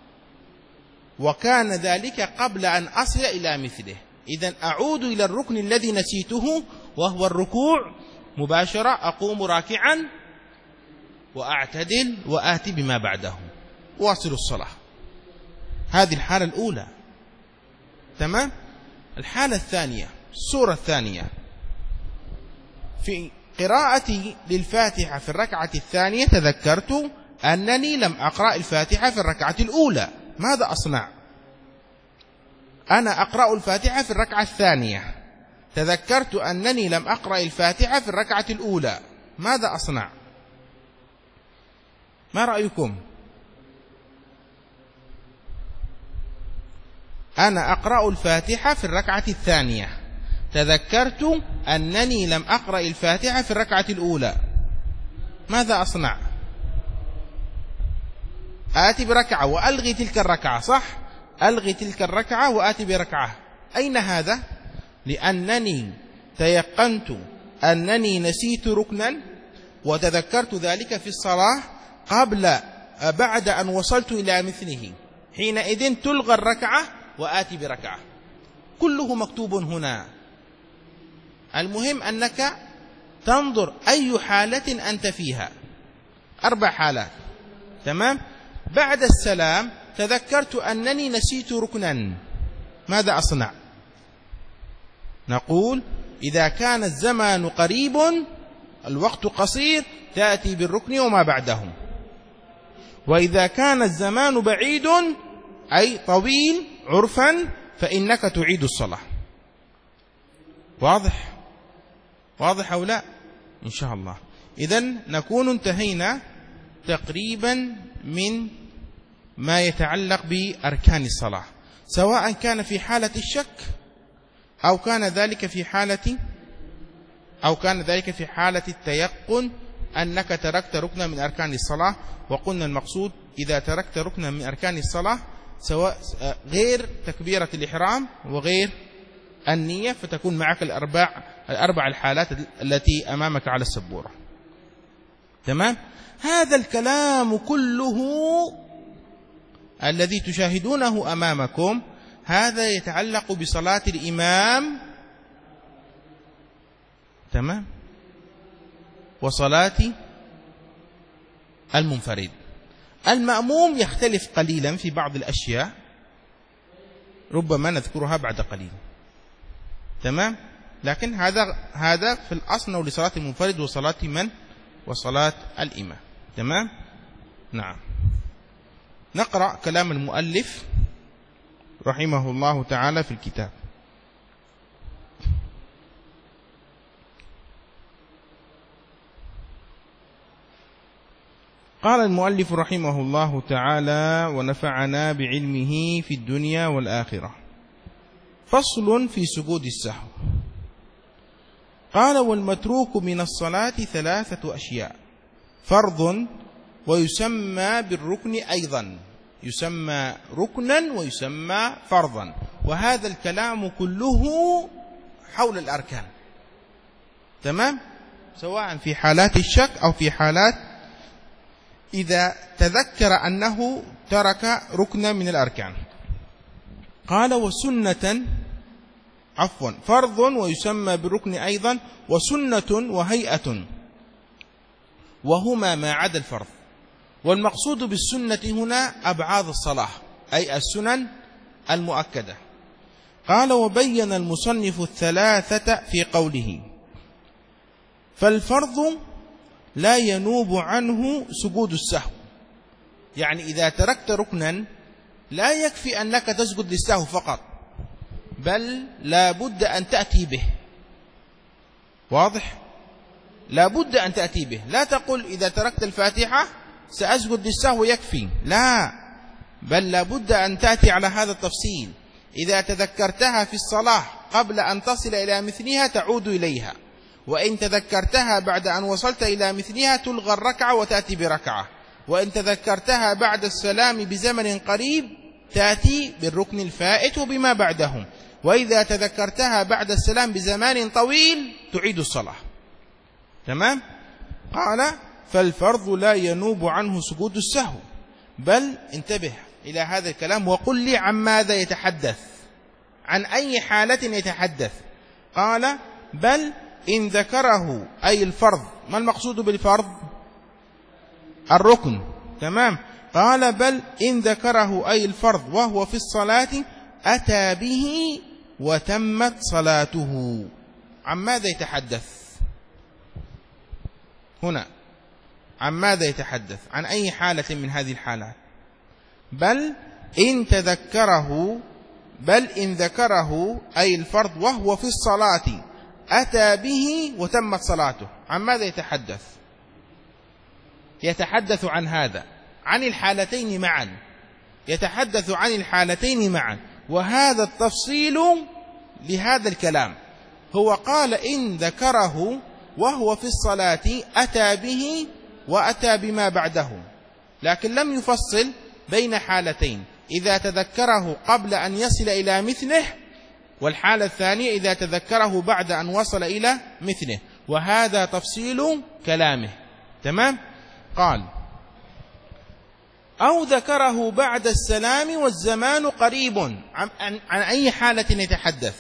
وكان ذلك قبل أن أصل إلى مثله. إذن أعود إلى الركن الذي نسيته وهو الركوع مباشرة، أقوم راكعا وأعتدل وآتي بما بعده، واصل الصلاة. هذه الحالة الأولى. تمام؟ الحالة الثانية، الصورة الثانية، في قراءتي للفاتحة في الركعة الثانية تذكرت أنني لم أقرأ الفاتحة في الركعة الأولى، ماذا أصنع؟ أنا أقرأ الفاتحة في الركعة الثانية، تذكرت أنني لم أقرأ الفاتحة في الركعة الأولى، ماذا أصنع؟ ما رأيكم؟ أنا أقرأ الفاتحة في الركعة الثانية، تذكرت أنني لم أقرأ الفاتحة في الركعة الأولى، ماذا أصنع؟ آتي بركعة وألغي تلك الركعة، صح؟ ألغي تلك الركعة وآتي بركعة. أين هذا؟ لأنني تيقنت أنني نسيت ركنا وتذكرت ذلك في الصلاة قبل بعد أن وصلت إلى مثله، حينئذ تلغى الركعة وآتي بركعة. كله مكتوب هنا. المهم أنك تنظر أي حالة أنت فيها. أربع حالات. تمام؟ بعد السلام تذكرت أنني نسيت ركنا، ماذا أصنع؟ نقول إذا كان الزمان قريب الوقت قصير تأتي بالركن وما بعده، وإذا كان الزمان بعيد أي طويل عرفا فإنك تعيد الصلاة. واضح؟ واضح أو لا؟ إن شاء الله. إذن نكون انتهينا تقريبا من ما يتعلق بأركان الصلاة، سواء كان في حالة الشك أو كان ذلك في حالة أو كان ذلك في حالة التيقن أنك تركت ركنا من أركان الصلاة. وقلنا المقصود إذا تركت ركنا من أركان الصلاة سواء غير تكبيرة الإحرام وغير النية، فتكون معك الأربع الأربع الحالات التي أمامك على السبورة. تمام؟ هذا الكلام كله الذي تشاهدونه أمامكم هذا يتعلق بصلاة الإمام، تمام، وصلاة المنفرد. المأموم يختلف قليلا في بعض الأشياء ربما نذكرها بعد قليل، تمام، لكن هذا هذا في الأصل لصلاة المنفرد وصلاة من وصلاة الإمام، تمام. نعم، نقرأ كلام المؤلف رحمه الله تعالى في الكتاب. قال المؤلف رحمه الله تعالى ونفعنا بعلمه في الدنيا والآخرة. فصل في سجود السهو. قال والمتروك من الصلاة ثلاثة أشياء: فرض ويسمى بالركن أيضا، يسمى ركنا ويسمى فرضا، وهذا الكلام كله حول الأركان، تمام، سواء في حالات الشك أو في حالات إذا تذكر أنه ترك ركنا من الأركان. قال وسنة عفوا فرض ويسمى بالركن أيضا، وسنة وهيئة، وهما ما عدا الفرض. والمقصود بالسنة هنا أبعاد الصلاة، أي السنن المؤكدة. قال وبين المصنف الثلاثة في قوله: فالفرض لا ينوب عنه سجود السهو، يعني إذا تركت ركنا لا يكفي أنك تسجد للسهو فقط، بل لا بد أن تأتي به. واضح؟ لا بد أن تأتي به، لا تقول إذا تركت الفاتحة سأسجد للسهو يكفي، لا، بل لا بد أن تأتي على هذا التفصيل. إذا تذكرتها في الصلاة قبل أن تصل إلى مثلها تعود إليها، وإن تذكرتها بعد أن وصلت إلى مثلها تلغى الركعة وتأتي بركعة، وإن تذكرتها بعد السلام بزمن قريب تأتي بالركن الفائت وبما بعدهم، وإذا تذكرتها بعد السلام بزمان طويل تعيد الصلاة، تمام. قال فالفرض لا ينوب عنه سجود السهو، بل انتبه إلى هذا الكلام وقل لي عن ماذا يتحدث، عن أي حالة يتحدث. قال بل إن ذكره أي الفرض. ما المقصود بالفرض؟ الركن، تمام. قال بل إن ذكره أي الفرض وهو في الصلاة أتى به وتمت صلاته. عن ماذا يتحدث هنا؟ عن ماذا يتحدث؟ عن أي حالة من هذه الحالات؟ بل إن تذكره بل إن ذكره أي الفرض وهو في الصلاة أتى به وتمت صلاته. عن ماذا يتحدث؟ يتحدث عن هذا، عن الحالتين معا، يتحدث عن الحالتين معا، وهذا التفصيل لهذا الكلام. هو قال إن ذكره وهو في الصلاة أتى به وأتى بما بعده، لكن لم يفصل بين حالتين: إذا تذكره قبل أن يصل إلى مثله، والحالة الثانية إذا تذكره بعد أن وصل إلى مثله، وهذا تفصيل كلامه، تمام. قال أو ذكره بعد السلام والزمان قريب. عن, عن, عن أي حالة يتحدث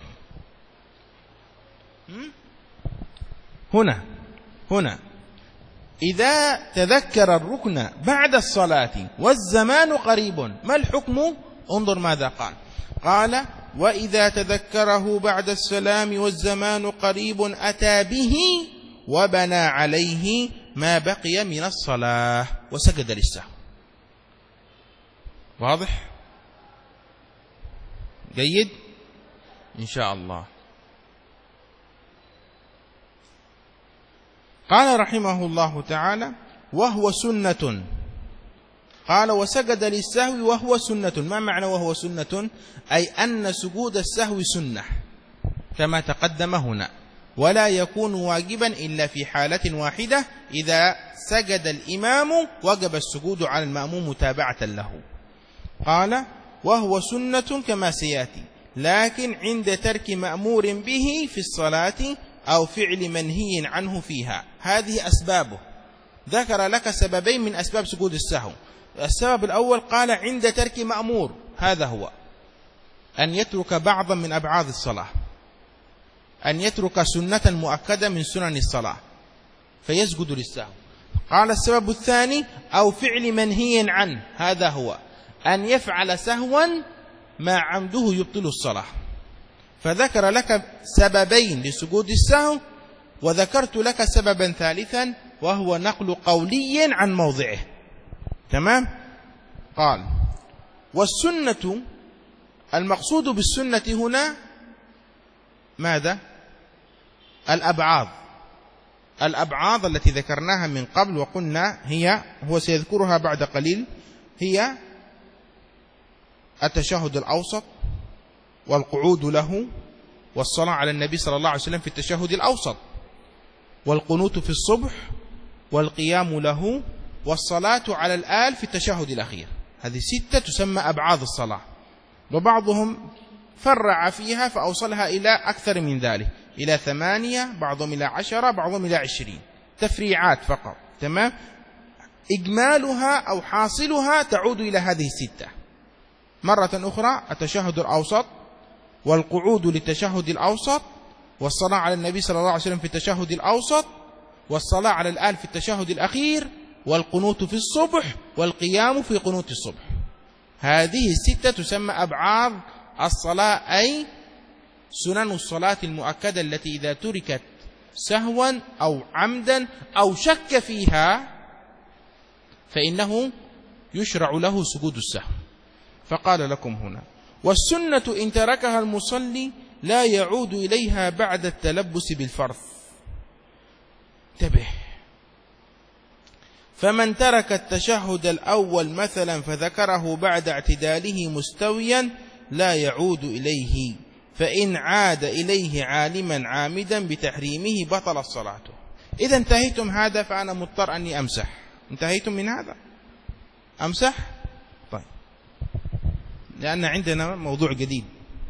هنا؟ هنا إذا تذكر الركن بعد الصلاة والزمان قريب، ما الحكم؟ انظر ماذا قال. قال وإذا تذكره بعد السلام والزمان قريب أتى به وبنى عليه ما بقي من الصلاة وسجد للسهو. واضح؟ جيد إن شاء الله. قال رحمه الله تعالى وهو سنة. قال وسجد للسهو وهو سنة. ما معنى وهو سنة؟ أي أن سجود السهو سنة كما تقدم هنا، ولا يكون واجبا إلا في حالة واحدة: إذا سجد الإمام وجب السجود على المأموم متابعة له. قال وهو سنة كما سيأتي، لكن عند ترك مأمور به في الصلاة أو فعل منهي عنه فيها. هذه أسبابه، ذكر لك سببين من أسباب سجود السهو: السبب الأول قال عند ترك مأمور، هذا هو أن يترك بعضا من أبعاد الصلاة، أن يترك سنة مؤكدة من سنن الصلاة فيسجد للسهو. قال السبب الثاني أو فعل منهي عنه، هذا هو أن يفعل سهوا ما عمده يبطل الصلاة. فذكر لك سببين لسجود السهو، وذكرت لك سببا ثالثا وهو نقل قولي عن موضعه. تمام؟ قال والسنة، المقصود بالسنة هنا ماذا؟ الأبعاض، الأبعاض التي ذكرناها من قبل وقلنا هي، هو سيذكرها بعد قليل، هي التشهد الأوسط والقعود له والصلاة على النبي صلى الله عليه وسلم في التشهد الأوسط والقنوت في الصبح والقيام له والصلاة على الآل في التشهد الأخير. هذه ستة تسمى أبعاض الصلاة، وبعضهم فرع فيها فأوصلها إلى أكثر من ذلك، إلى ثمانية، بعضهم إلى عشرة، بعضهم إلى عشرين، تفريعات فقط. تمام؟ إجمالها أو حاصلها تعود إلى هذه الستة. مرة أخرى التشهد الأوسط والقعود للتشهد الأوسط والصلاة على النبي صلى الله عليه وسلم في التشهد الأوسط والصلاة على الآل في التشهد الأخير والقنوت في الصبح والقيام في قنوت الصبح. هذه الستة تسمى أبعاض الصلاة، أي سنن الصلاة المؤكدة التي إذا تركت سهوا أو عمدا أو شك فيها فإنه يشرع له سجود السهو. فقال لكم هنا والسنة إن تركها المصلي لا يعود إليها بعد التلبس بالفرض. انتبه، فمن ترك التشهد الأول مثلا فذكره بعد اعتداله مستويا لا يعود إليه، فإن عاد إليه عالما عامدا بتحريمه بطل صلاته. إذا انتهيتم هذا فأنا مضطر أني أمسح. انتهيتم من هذا؟ أمسح؟ طيب، لأن عندنا موضوع جديد.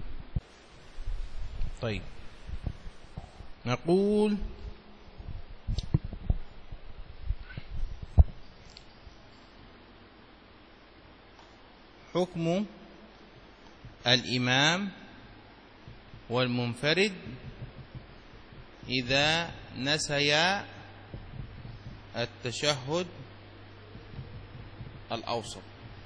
طيب، نقول حكم الإمام والمنفرد إذا نسيا التشهد الأوسط.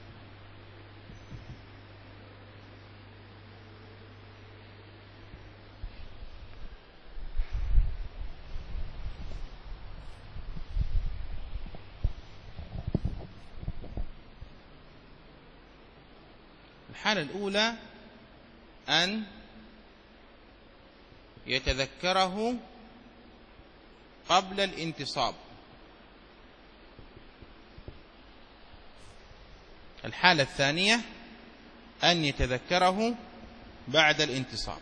الحالة الأولى أن يتذكره قبل الانتصاب. الحالة الثانية أن يتذكره بعد الانتصاب.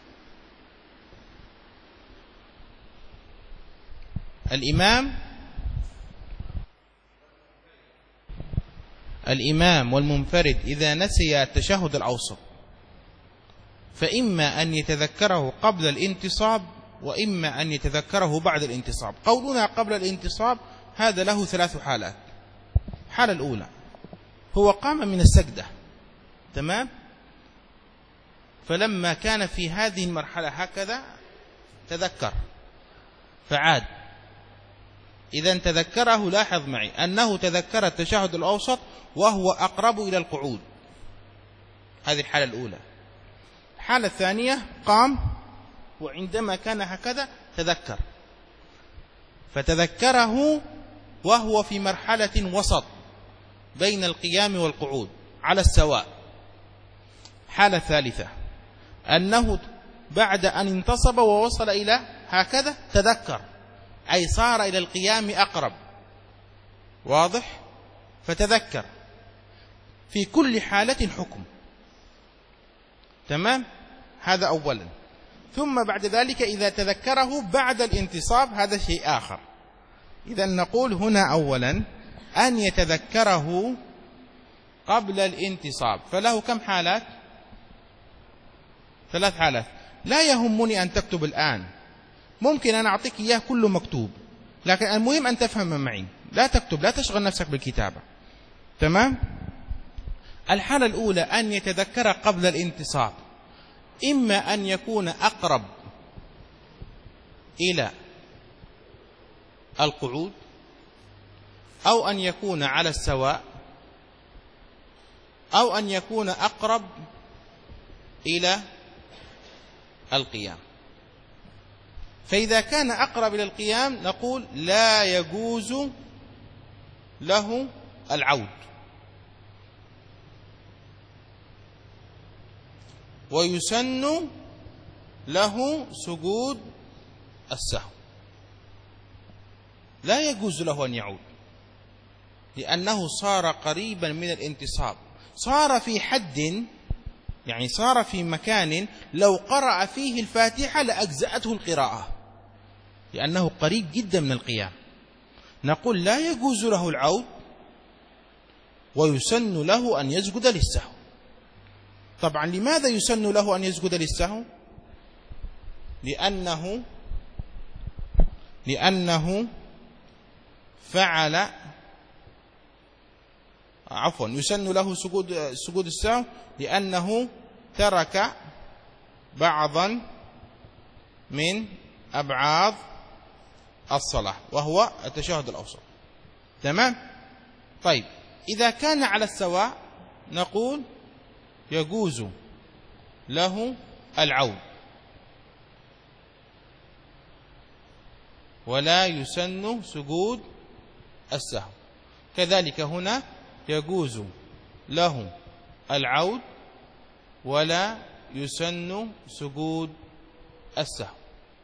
الإمام الإمام والمنفرد إذا نسي التشهد الأوسط فإما أن يتذكره قبل الانتصاب وإما أن يتذكره بعد الانتصاب. قولنا قبل الانتصاب هذا له ثلاث حالات. الحالة الأولى هو قام من السجدة، تمام، فلما كان في هذه المرحلة هكذا تذكر فعاد. إذا تذكره، لاحظ معي أنه تذكر التشهد الأوسط وهو أقرب إلى القعود. هذه الحالة الأولى. الحالة الثانية قام وعندما كان هكذا تذكر، فتذكره وهو في مرحلة وسط بين القيام والقعود على السواء. الحالة الثالثة أنه بعد أن انتصب ووصل إلى هكذا تذكر، أي صار إلى القيام أقرب، واضح؟ فتذكر. في كل حالة حكم، تمام؟ هذا أولا. ثم بعد ذلك إذا تذكره بعد الانتصاب هذا شيء آخر. إذا نقول هنا أولا أن يتذكره قبل الانتصاب، فله كم حالات؟ ثلاث حالات. لا يهمني أن تكتب الآن، ممكن أن أعطيك إياه كله مكتوب، لكن المهم أن تفهم معي. لا تكتب، لا تشغل نفسك بالكتابة، تمام؟ الحالة الأولى أن يتذكر قبل الانتصاب، إما أن يكون أقرب إلى القعود، أو أن يكون على السواء، أو أن يكون أقرب إلى القيام. فإذا كان أقرب إلى القيام نقول لا يجوز له العود، ويسن له سجود السهو. لا يجوز له أن يعود لأنه صار قريبا من الانتصاب، صار في حد، يعني صار في مكان لو قرأ فيه الفاتحة لأجزأته القراءة، لأنه قريب جدا من القيام. نقول لا يجوز له العود، ويسن له أن يسجد للسهو. طبعا لماذا يسن له أن يسجد للسهو؟ لأنه لأنه فعل عفوا يسن له سجود سجود السهو لأنه ترك بعضا من أبعاد الصلاة وهو التشهد الأوسط. تمام؟ طيب إذا كان على السواء نقول يجوز له العود ولا يسن سجود السهو. كذلك هنا يجوز له العود ولا يسن سجود السهو.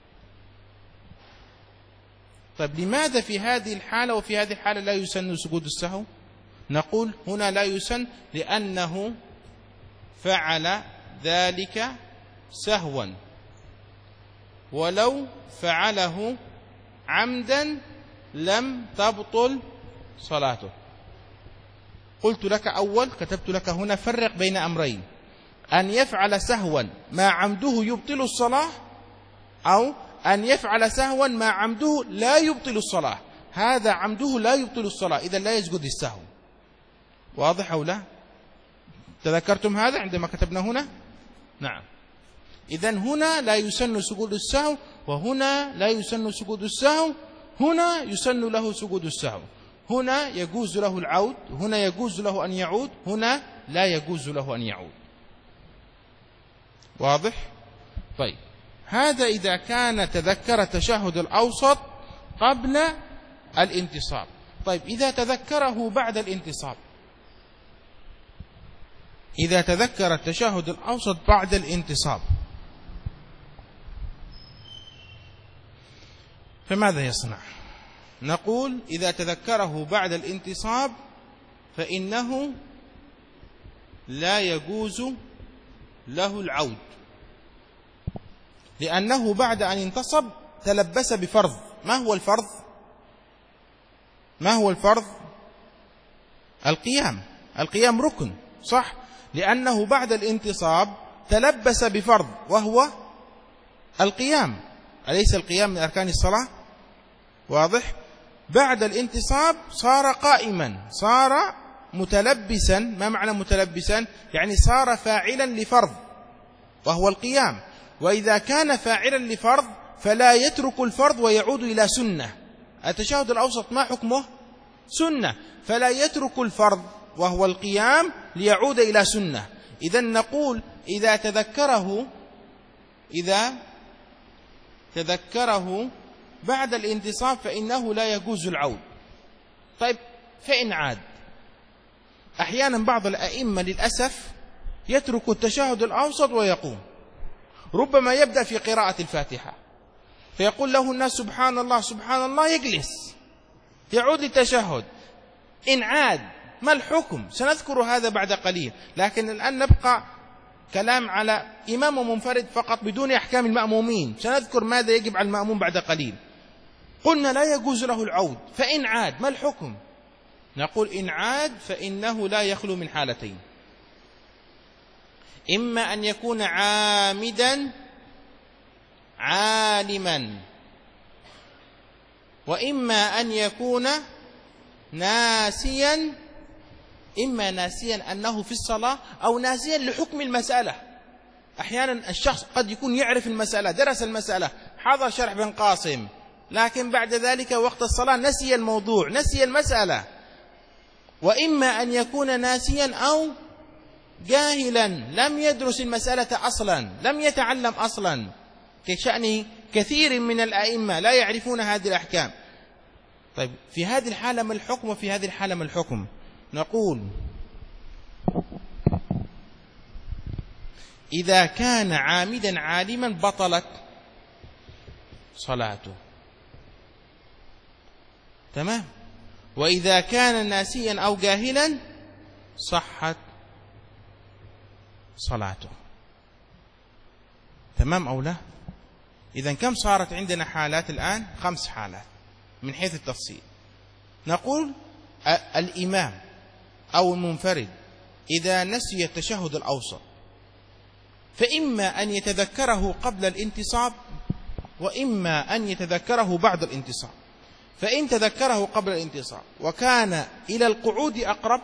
طيب لماذا في هذه الحالة وفي هذه الحالة لا يسن سجود السهو؟ نقول هنا لا يسن لأنه فعل ذلك سهوا، ولو فعله عمدا لم تبطل صلاته. قلت لك أول كتبت لك هنا فرق بين أمرين: أن يفعل سهوا ما عمده يبطل الصلاة، أو أن يفعل سهوا ما عمده لا يبطل الصلاة. هذا عمده لا يبطل الصلاة، إذا لا يسجد السهو. واضح أو لا؟ تذكرتم هذا عندما كتبنا هنا؟ نعم. إذن هنا لا يسن سجود السهو، وهنا لا يسن سجود السهو. هنا يسن له سجود السهو، هنا يجوز له العود، هنا يجوز له أن يعود، هنا لا يجوز له أن يعود. واضح؟ طيب هذا إذا كان تذكر التشهد الأوسط قبل الانتصاب. طيب إذا تذكره بعد الانتصاب، إذا تذكر التشهد الأوسط بعد الانتصاب فماذا يصنع؟ نقول إذا تذكره بعد الانتصاب فإنه لا يجوز له العود، لأنه بعد أن انتصب تلبس بفرض. ما هو الفرض؟ ما هو الفرض؟ القيام. القيام ركن، صح؟ لأنه بعد الانتصاب تلبس بفرض وهو القيام. أليس القيام من أركان الصلاة؟ واضح؟ بعد الانتصاب صار قائما، صار متلبسا. ما معنى متلبسا؟ يعني صار فاعلا لفرض وهو القيام. وإذا كان فاعلا لفرض فلا يترك الفرض ويعود إلى سنة. التشهد الأوسط ما حكمه؟ سنة، فلا يترك الفرض وهو القيام ليعود إلى سنة. إذن نقول إذا تذكره إذا تذكره بعد الانتصاب فإنه لا يجوز العود. طيب فإن عاد، أحيانا بعض الأئمة للأسف يترك التشهد الأوسط ويقوم، ربما يبدأ في قراءة الفاتحة فيقول له الناس سبحان الله سبحان الله، يجلس يعود للتشهد. إن عاد ما الحكم؟ سنذكر هذا بعد قليل، لكن الآن نبقى كلام على إمام منفرد فقط بدون أحكام المأمومين. سنذكر ماذا يجب على المأموم بعد قليل. قلنا لا يجوز له العود، فإن عاد ما الحكم؟ نقول إن عاد فإنه لا يخلو من حالتين: إما أن يكون عامدا عالما، وإما أن يكون ناسيا إما ناسيا أنه في الصلاة أو ناسيا لحكم المسألة. أحيانا الشخص قد يكون يعرف المسألة، درس المسألة، حضر شرح بن قاسم، لكن بعد ذلك وقت الصلاة نسي الموضوع، نسي المسألة. وإما أن يكون ناسيا أو جاهلا، لم يدرس المسألة أصلا، لم يتعلم أصلا، كشأن كثير من الأئمة لا يعرفون هذه الأحكام. طيب في هذه الحالة ما الحكم وفي هذه الحالة ما الحكم؟ نقول إذا كان عامدا عالما بطلت صلاته، تمام. وإذا كان ناسيا أو جاهلا صحت صلاته، تمام أو لا؟ إذن كم صارت عندنا حالات الآن؟ خمس حالات من حيث التفصيل. نقول الإمام أو المنفرد إذا نسي التشهد الأوسط فإما أن يتذكره قبل الانتصاب وإما أن يتذكره بعد الانتصاب. فإن تذكره قبل الانتصاب وكان إلى القعود أقرب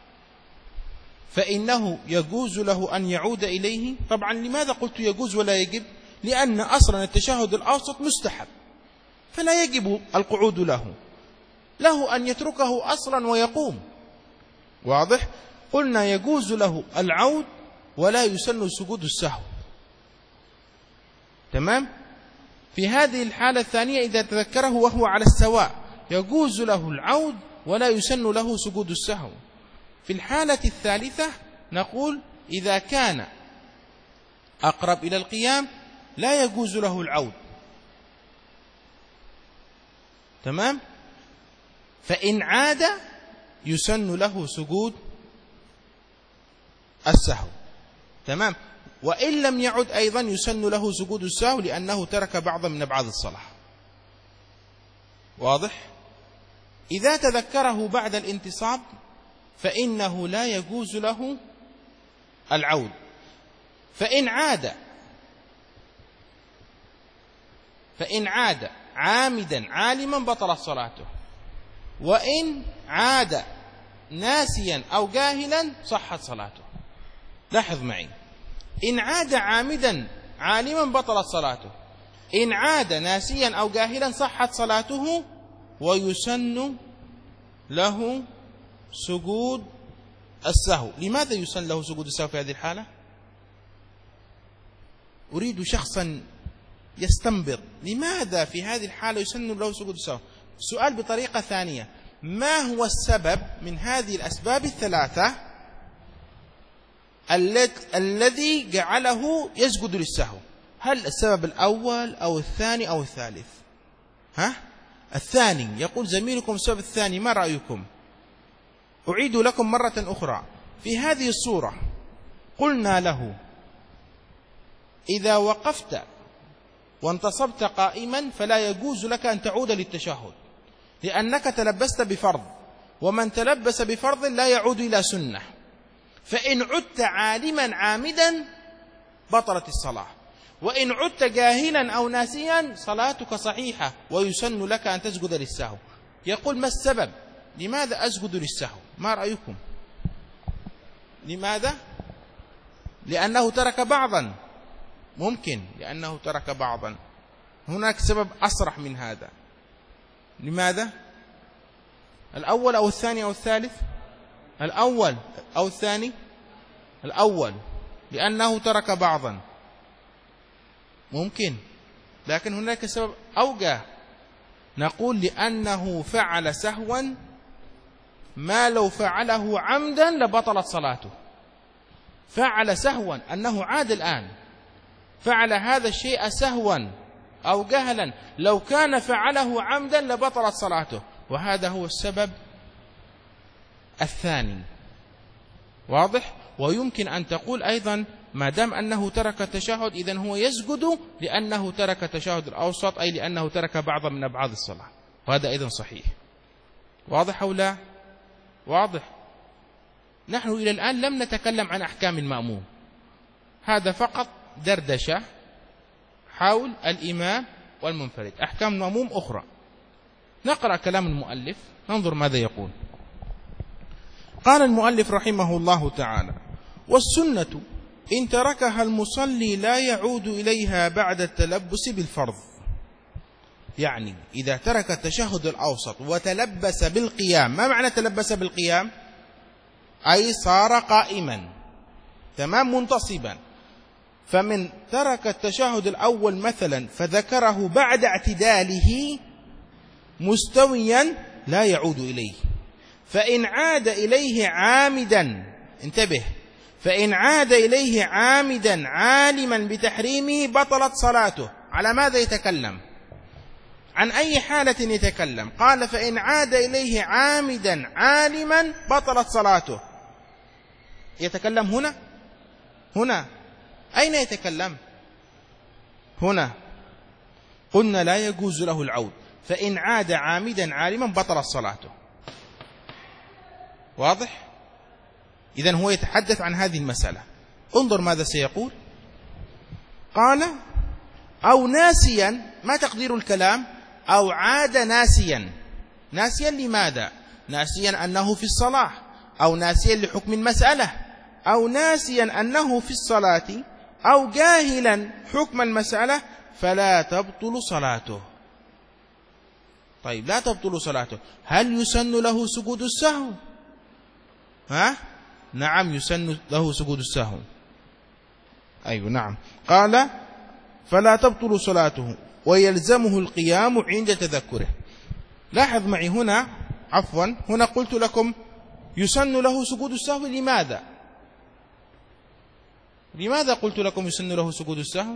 فإنه يجوز له أن يعود إليه. طبعا لماذا قلت يجوز ولا يجب؟ لأن أصلا التشهد الأوسط مستحب فلا يجب القعود له، له أن يتركه أصلا ويقوم. واضح؟ قلنا يجوز له العود ولا يسن سجود السهو، تمام. في هذه الحالة الثانية إذا تذكره وهو على السواء يجوز له العود ولا يسن له سجود السهو. في الحالة الثالثة نقول إذا كان أقرب إلى القيام لا يجوز له العود، تمام. فإن عاد يسن له سجود السهو، تمام. وإن لم يعد أيضا يسن له سجود السهو لأنه ترك بعضا من أبعاد الصلاة. واضح؟ إذا تذكره بعد الانتصاب فإنه لا يجوز له العود. فإن عاد فإن عاد عامدا عالما بطلت صلاته، وإن عاد ناسيا أو جاهلا صحت صلاته. لاحظ معي، إن عاد عامدا عالما بطلت صلاته، إن عاد ناسيا أو جاهلا صحت صلاته ويسن له سجود السهو. لماذا يسن له سجود السهو في هذه الحالة؟ أريد شخصا يستنبط لماذا في هذه الحالة يسن له سجود السهو. السؤال بطريقة ثانية، ما هو السبب من هذه الأسباب الثلاثة الذي جعله يسجد للسهو؟ هل السبب الأول أو الثاني أو الثالث؟ ها؟ الثاني. يقول زميلكم السبب الثاني، ما رأيكم؟ أعيد لكم مرة أخرى. في هذه الصورة قلنا له إذا وقفت وانتصبت قائما فلا يجوز لك أن تعود للتشهد لأنك تلبست بفرض، ومن تلبس بفرض لا يعود إلى سنة. فإن عدت عالما عامدا بطلت الصلاة، وإن عدت جاهلا أو ناسيا صلاتك صحيحة ويسن لك أن تسجد للسهو. يقول ما السبب؟ لماذا أسجد للسهو؟ ما رأيكم؟ لماذا؟ لأنه ترك بعضا، ممكن لأنه ترك بعضا. هناك سبب أصرح من هذا. لماذا؟ الأول أو الثاني أو الثالث؟ الأول أو الثاني؟ الأول، لأنه ترك بعضا، ممكن. لكن هناك سبب أوجه، نقول لأنه فعل سهوا ما لو فعله عمدا لبطلت صلاته. فعل سهوا أنه عاد الآن، فعل هذا الشيء سهوا أو جهلا، لو كان فعله عمدا لبطلت صلاته، وهذا هو السبب الثاني. واضح؟ ويمكن أن تقول أيضا ما دام أنه ترك التشهد إذن هو يسجد لأنه ترك التشهد الأوسط، أي لأنه ترك بعضا من أبعاد الصلاة، وهذا أيضا صحيح. واضح أو لا؟ واضح. نحن إلى الآن لم نتكلم عن أحكام المأموم، هذا فقط دردشة حول الإمام والمنفرد. أحكام المأموم أخرى. نقرأ كلام المؤلف ننظر ماذا يقول. قال المؤلف رحمه الله تعالى: والسنة إن تركها المصلي لا يعود إليها بعد التلبس بالفرض. يعني إذا ترك التشهد الأوسط وتلبس بالقيام. ما معنى تلبس بالقيام؟ أي صار قائما، تمام، منتصبا. فمن ترك التشهد الأول مثلا فذكره بعد اعتداله مستويا لا يعود إليه. فإن عاد إليه عامدا، انتبه، فإن عاد إليه عامدا عالما بتحريمه بطلت صلاته. على ماذا يتكلم؟ عن أي حالة يتكلم؟ قال: فإن عاد إليه عامدا عالما بطلت صلاته. يتكلم هنا هنا أين يتكلم؟ هنا. قلنا لا يجوز له العود. فإن عاد عامدا عالما بطلت صلاته. واضح؟ إذن هو يتحدث عن هذه المسألة. انظر ماذا سيقول. قال: أو ناسيا. ما تقدير الكلام؟ أو عاد ناسيا. ناسيا لماذا؟ ناسيا أنه في الصلاة، أو ناسيا لحكم المسألة، أو ناسيا أنه في الصلاة، أو جاهلا حكم المسألة، فلا تبطل صلاته. طيب، لا تبطل صلاته. هل يسن له سجود السهو؟ ها؟ نعم، يسن له سجود السهو. أيوة نعم. قال: فلا تبطل صلاته ويلزمه القيام عند تذكره. لاحظ معي هنا، عفوا، هنا قلت لكم يسن له سجود السهو. لماذا؟ لماذا قلت لكم يسن له سجود السهو؟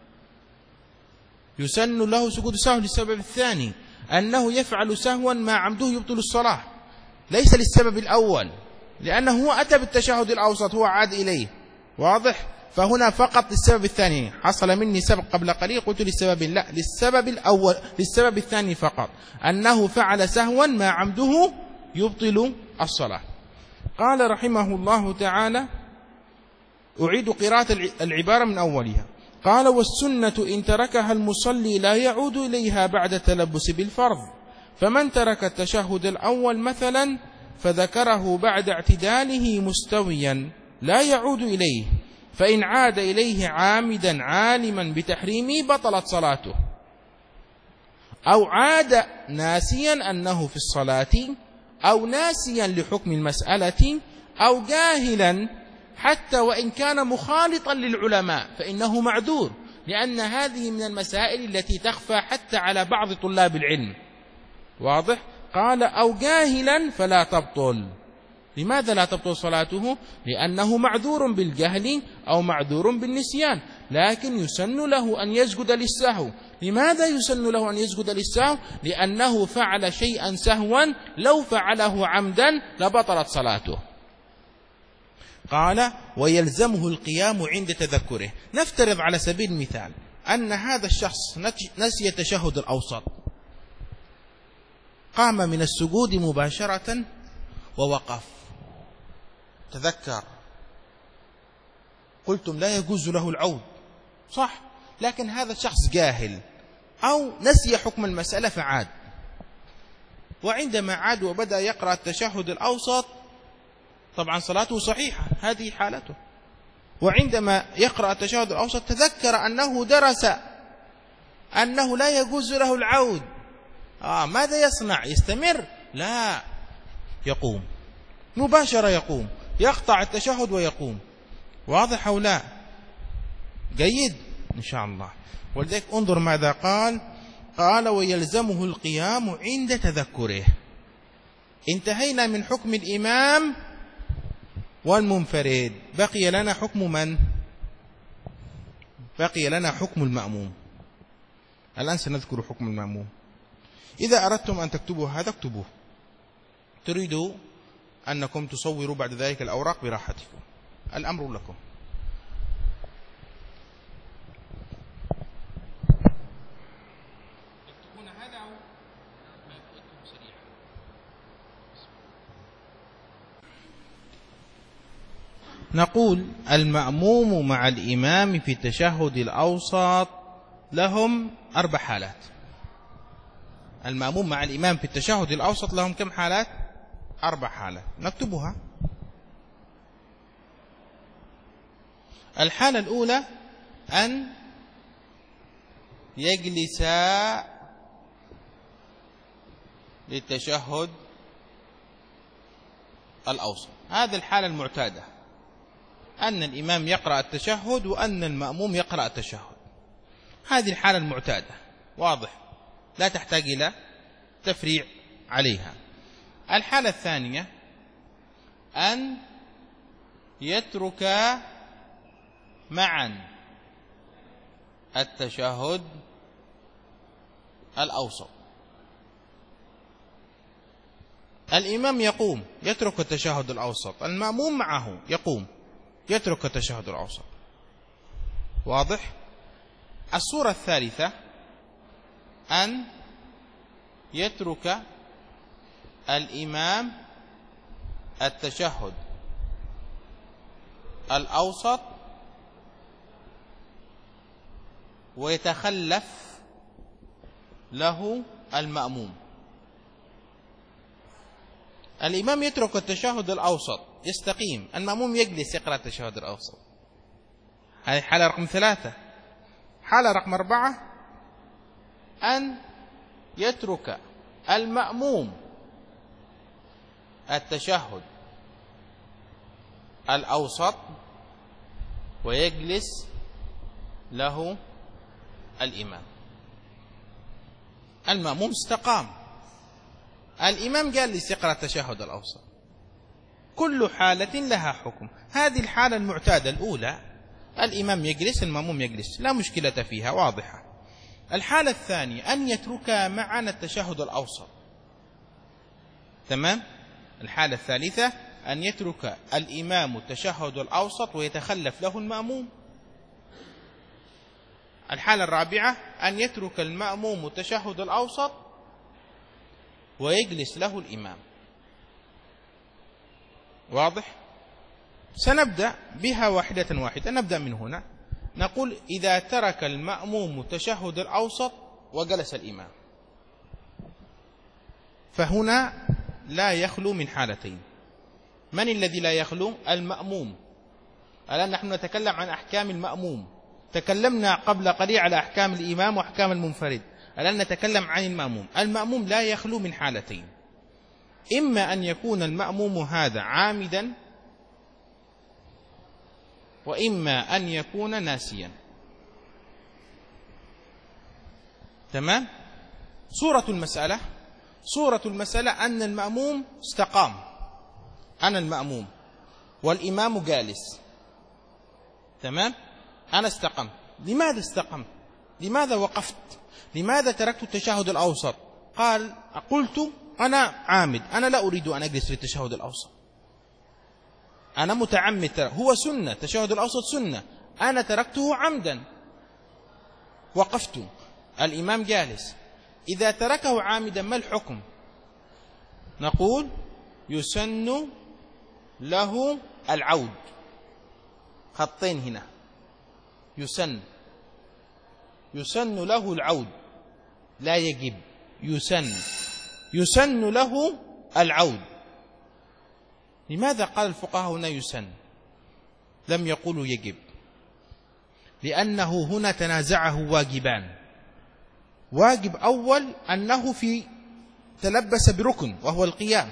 يسن له سجود السهو للسبب الثاني، أنه يفعل سهوا ما عمده يبطل الصلاة، ليس للسبب الأول، لأنه هو أتى بالتشهد الأوسط، هو عاد إليه. واضح؟ فهنا فقط للسبب الثاني. حصل مني سبق قبل قليل قلت للسبب، لا، للسبب الأول، للسبب الثاني فقط، أنه فعل سهوا ما عمده يبطل الصلاة. قال رحمه الله تعالى: أعيد قراءة العبارة من أولها. قال: والسنة إن تركها المصلي لا يعود إليها بعد التلبس بالفرض. فمن ترك التشهد الأول مثلا فذكره بعد اعتداله مستويا لا يعود إليه، فإن عاد إليه عامدا عالما بتحريمه بطلت صلاته، أو عاد ناسيا أنه في الصلاة، أو ناسيا لحكم المسألة، أو جاهلا، حتى وإن كان مخالطا للعلماء فإنه معذور، لأن هذه من المسائل التي تخفى حتى على بعض طلاب العلم. واضح؟ قال: أو جاهلا فلا تبطل. لماذا لا تبطل صلاته؟ لأنه معذور بالجهل أو معذور بالنسيان، لكن يسن له أن يسجد للسهو. لماذا يسن له أن يسجد للسهو؟ لأنه فعل شيئا سهوا لو فعله عمدا لبطلت صلاته. قال: ويلزمه القيام عند تذكره. نفترض على سبيل المثال أن هذا الشخص نسي التشهد الأوسط، قام من السجود مباشرة ووقف، تذكر. قلتم لا يجوز له العود، صح، لكن هذا الشخص جاهل أو نسي حكم المسألة فعاد، وعندما عاد وبدأ يقرأ التشهد الأوسط طبعا صلاته صحيحة، هذه حالته. وعندما يقرأ التشهد الأوسط تذكر أنه درس أنه لا يجوز له العود. آه ماذا يصنع؟ يستمر؟ لا، يقوم مباشرة، يقوم، يقطع التشهد ويقوم. واضح أو لا؟ جيد إن شاء الله. ولذلك انظر ماذا قال. قال: ويلزمه القيام عند تذكره. انتهينا من حكم الإمام والمنفرد، بقي لنا حكم من؟ بقي لنا حكم المأموم. الآن سنذكر حكم المأموم. إذا أردتم أن تكتبوا هذا اكتبوه، تريدوا أنكم تصوروا بعد ذلك الأوراق براحتكم، الأمر لكم. تكتبون هذا أو ما يكتب سريعا؟ نقول: المأموم مع الإمام في التشهد الأوسط لهم أربع حالات. المأموم مع الإمام في التشهد الأوسط لهم كم حالات؟ أربع حالات، نكتبها. الحالة الأولى أن يجلس للتشهد الأوسط. هذه الحالة المعتادة، أن الإمام يقرأ التشهد وأن المأموم يقرأ التشهد. هذه الحالة المعتادة، واضح، لا تحتاج إلى تفريع عليها. الحالة الثانية أن يترك معا التشهد الأوسط. الإمام يقوم يترك التشهد الأوسط، المأموم معه يقوم يترك التشهد الأوسط، واضح. الصورة الثالثة أن يترك الإمام التشهد الأوسط ويتخلف له المأموم. الإمام يترك التشهد الأوسط يستقيم، المأموم يجلس يقرأ التشهد الأوسط. هذه حالة رقم ثلاثة. حالة رقم أربعة أن يترك المأموم التشهد الأوسط ويجلس له الإمام. المأموم استقام، الإمام جالس يقرأ التشهد الأوسط. كل حالة لها حكم. هذه الحالة المعتادة الأولى، الإمام يجلس المأموم يجلس، لا مشكلة فيها، واضحة. الحالة الثانية أن يترك معنا التشهد الأوسط، تمام. الحالة الثالثة أن يترك الإمام التشهد الأوسط ويتخلف له المأموم. الحالة الرابعة أن يترك المأموم التشهد الأوسط ويجلس له الإمام، واضح. سنبدأ بها واحدة واحدة. نبدأ من هنا. نقول إذا ترك المأموم التشهد الأوسط وجلس الإمام، فهنا لا يخلو من حالتين. من الذي لا يخلو؟ المأموم. الآن نحن نتكلم عن أحكام المأموم، تكلمنا قبل قليل على أحكام الإمام وأحكام المنفرد، الآن نتكلم عن المأموم. المأموم لا يخلو من حالتين: إما أن يكون المأموم هذا عامدا، وإما أن يكون ناسيا، تمام. صورة المسألة صورة المسألة أن المأموم استقام، أنا المأموم والإمام جالس، تمام. أنا استقمت. لماذا استقمت؟ لماذا وقفت؟ لماذا تركت التشهد الأوسط؟ قال قلت أنا عامد، أنا لا أريد أن أجلس للتشهد الأوسط، أنا متعمد، هو سنة، التشهد الأوسط سنة، أنا تركته عمدا، وقفت، الإمام جالس. إذا تركه عامدا ما الحكم؟ نقول يسن له العود. خطين هنا، يسن يسن له العود، لا يجب، يسن يسن له العود. لماذا قال الفقهاء هنا يسن لم يقولوا يجب؟ لأنه هنا تنازعه واجبان. واجب أول أنه في تلبس بركن وهو القيام،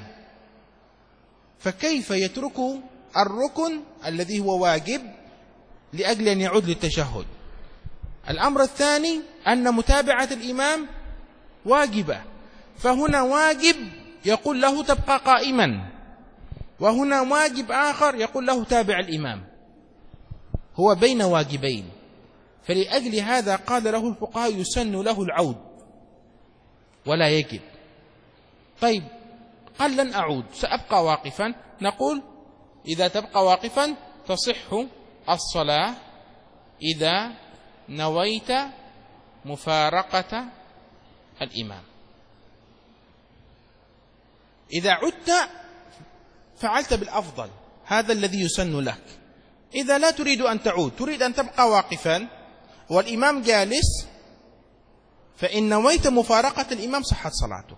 فكيف يترك الركن الذي هو واجب لأجل أن يعود للتشهد؟ الأمر الثاني أن متابعة الإمام واجبة، فهنا واجب يقول له تبقى قائما، وهنا واجب آخر يقول له تابع الإمام، هو بين واجبين. فلأجل هذا قال له الفقهاء يسن له العود ولا يجب. طيب قال لن أعود، سأبقى واقفا. نقول إذا تبقى واقفا تصح الصلاة إذا نويت مفارقة الإمام. إذا عدت فعلت بالأفضل، هذا الذي يسن لك. إذا لا تريد أن تعود، تريد أن تبقى واقفا والإمام جالس، فإن نويت مفارقة الإمام صحت صلاتك.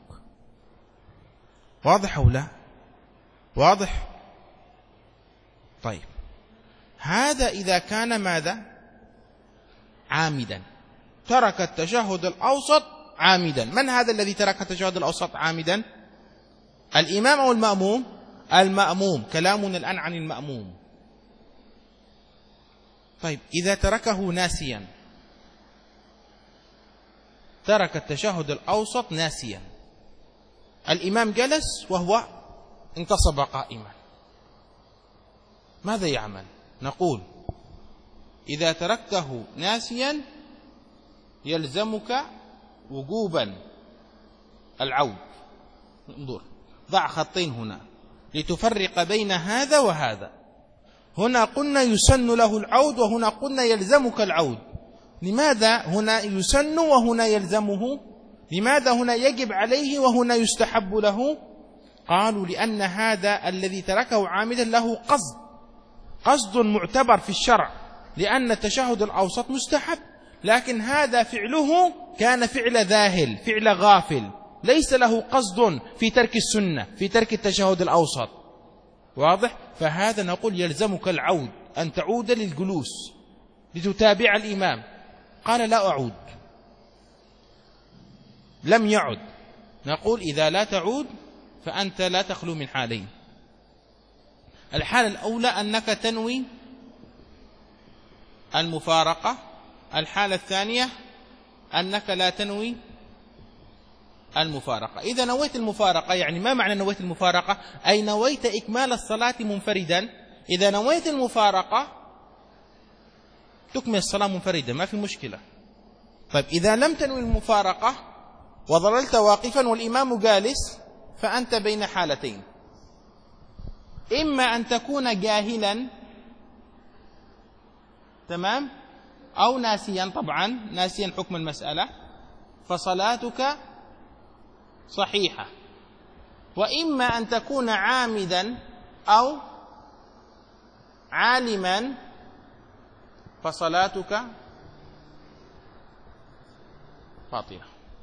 واضح أو لا؟ واضح؟ طيب، هذا إذا كان ماذا؟ عامدا، ترك التشهد الأوسط عامدا. من هذا الذي ترك التشهد الأوسط عامدا؟ الإمام أو المأموم؟ المأموم. كلامنا الآن عن المأموم. طيب إذا تركه ناسيا، ترك التشهد الأوسط ناسيا، الإمام جلس وهو انتصب قائما، ماذا يعمل؟ نقول إذا تركته ناسيا يلزمك وجوبا العود. انظر، ضع خطين هنا لتفرق بين هذا وهذا. هنا قلنا يسن له العود، وهنا قلنا يلزمك العود. لماذا هنا يسن وهنا يلزمه؟ لماذا هنا يجب عليه وهنا يستحب له؟ قالوا لأن هذا الذي تركه عامدا له قصد، قصد معتبر في الشرع، لأن التشهد الأوسط مستحب، لكن هذا فعله كان فعل ذاهل، فعل غافل، ليس له قصد في ترك السنة، في ترك التشهد الأوسط. واضح؟ فهذا نقول يلزمك العود، أن تعود للجلوس لتتابع الإمام. قال لا أعود، لم يعد، نقول إذا لا تعود فأنت لا تخلو من حالين. الحالة الأولى أنك تنوي المفارقة، الحالة الثانية أنك لا تنوي المفارقة. إذا نويت المفارقة، يعني ما معنى نويت المفارقة؟ أي نويت إكمال الصلاة منفردا. إذا نويت المفارقة تكمل الصلاة منفردا، ما في مشكلة. طيب إذا لم تنوي المفارقة وظللت واقفا والإمام جالس، فأنت بين حالتين: إما أن تكون جاهلا، تمام، أو ناسيا، طبعا ناسيا حكم المسألة، فصلاتك صحيحة. وإما أن تكون عامدا أو عالما، فصلاتك باطلة.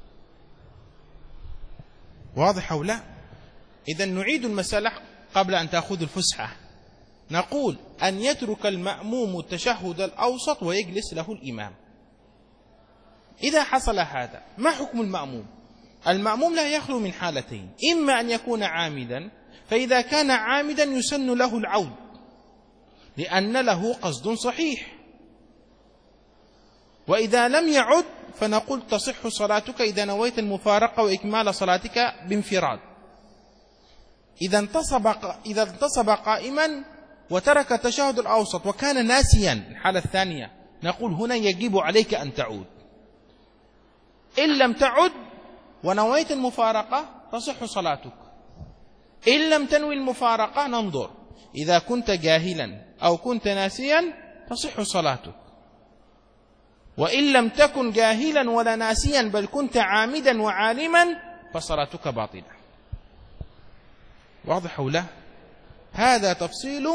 واضح أو لا؟ إذا نعيد المسألة قبل أن تأخذ الفسحة. نقول أن يترك المأموم التشهد الأوسط ويجلس له الإمام. إذا حصل هذا، ما حكم المأموم؟ المأموم لا يخلو من حالتين: إما أن يكون عامدا، فإذا كان عامدا يسن له العود لأن له قصد صحيح، وإذا لم يعد فنقول تصح صلاتك إذا نويت المفارقة وإكمال صلاتك بانفراد. إذا انتصب إذا انتصب قائما وترك التشهد الأوسط وكان ناسيا، الحالة الثانية، نقول هنا يجب عليك أن تعود. إن لم تعد ونويت المفارقة تصح صلاتك. إن لم تنوي المفارقة ننظر، إذا كنت جاهلا أو كنت ناسيا تصح صلاتك، وإن لم تكن جاهلا ولا ناسيا بل كنت عامدا وعالما فصلاتك باطلة. واضح أو لا؟ هذا تفصيل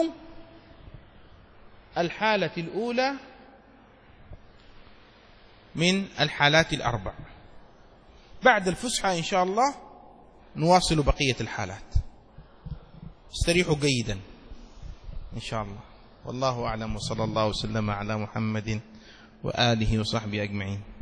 الحالة الأولى من الحالات الأربع. بعد الفسحة إن شاء الله نواصل بقية الحالات. استريحوا جيدا إن شاء الله. والله أعلم، وصلى الله وسلم على محمد وآله وصحبه أجمعين.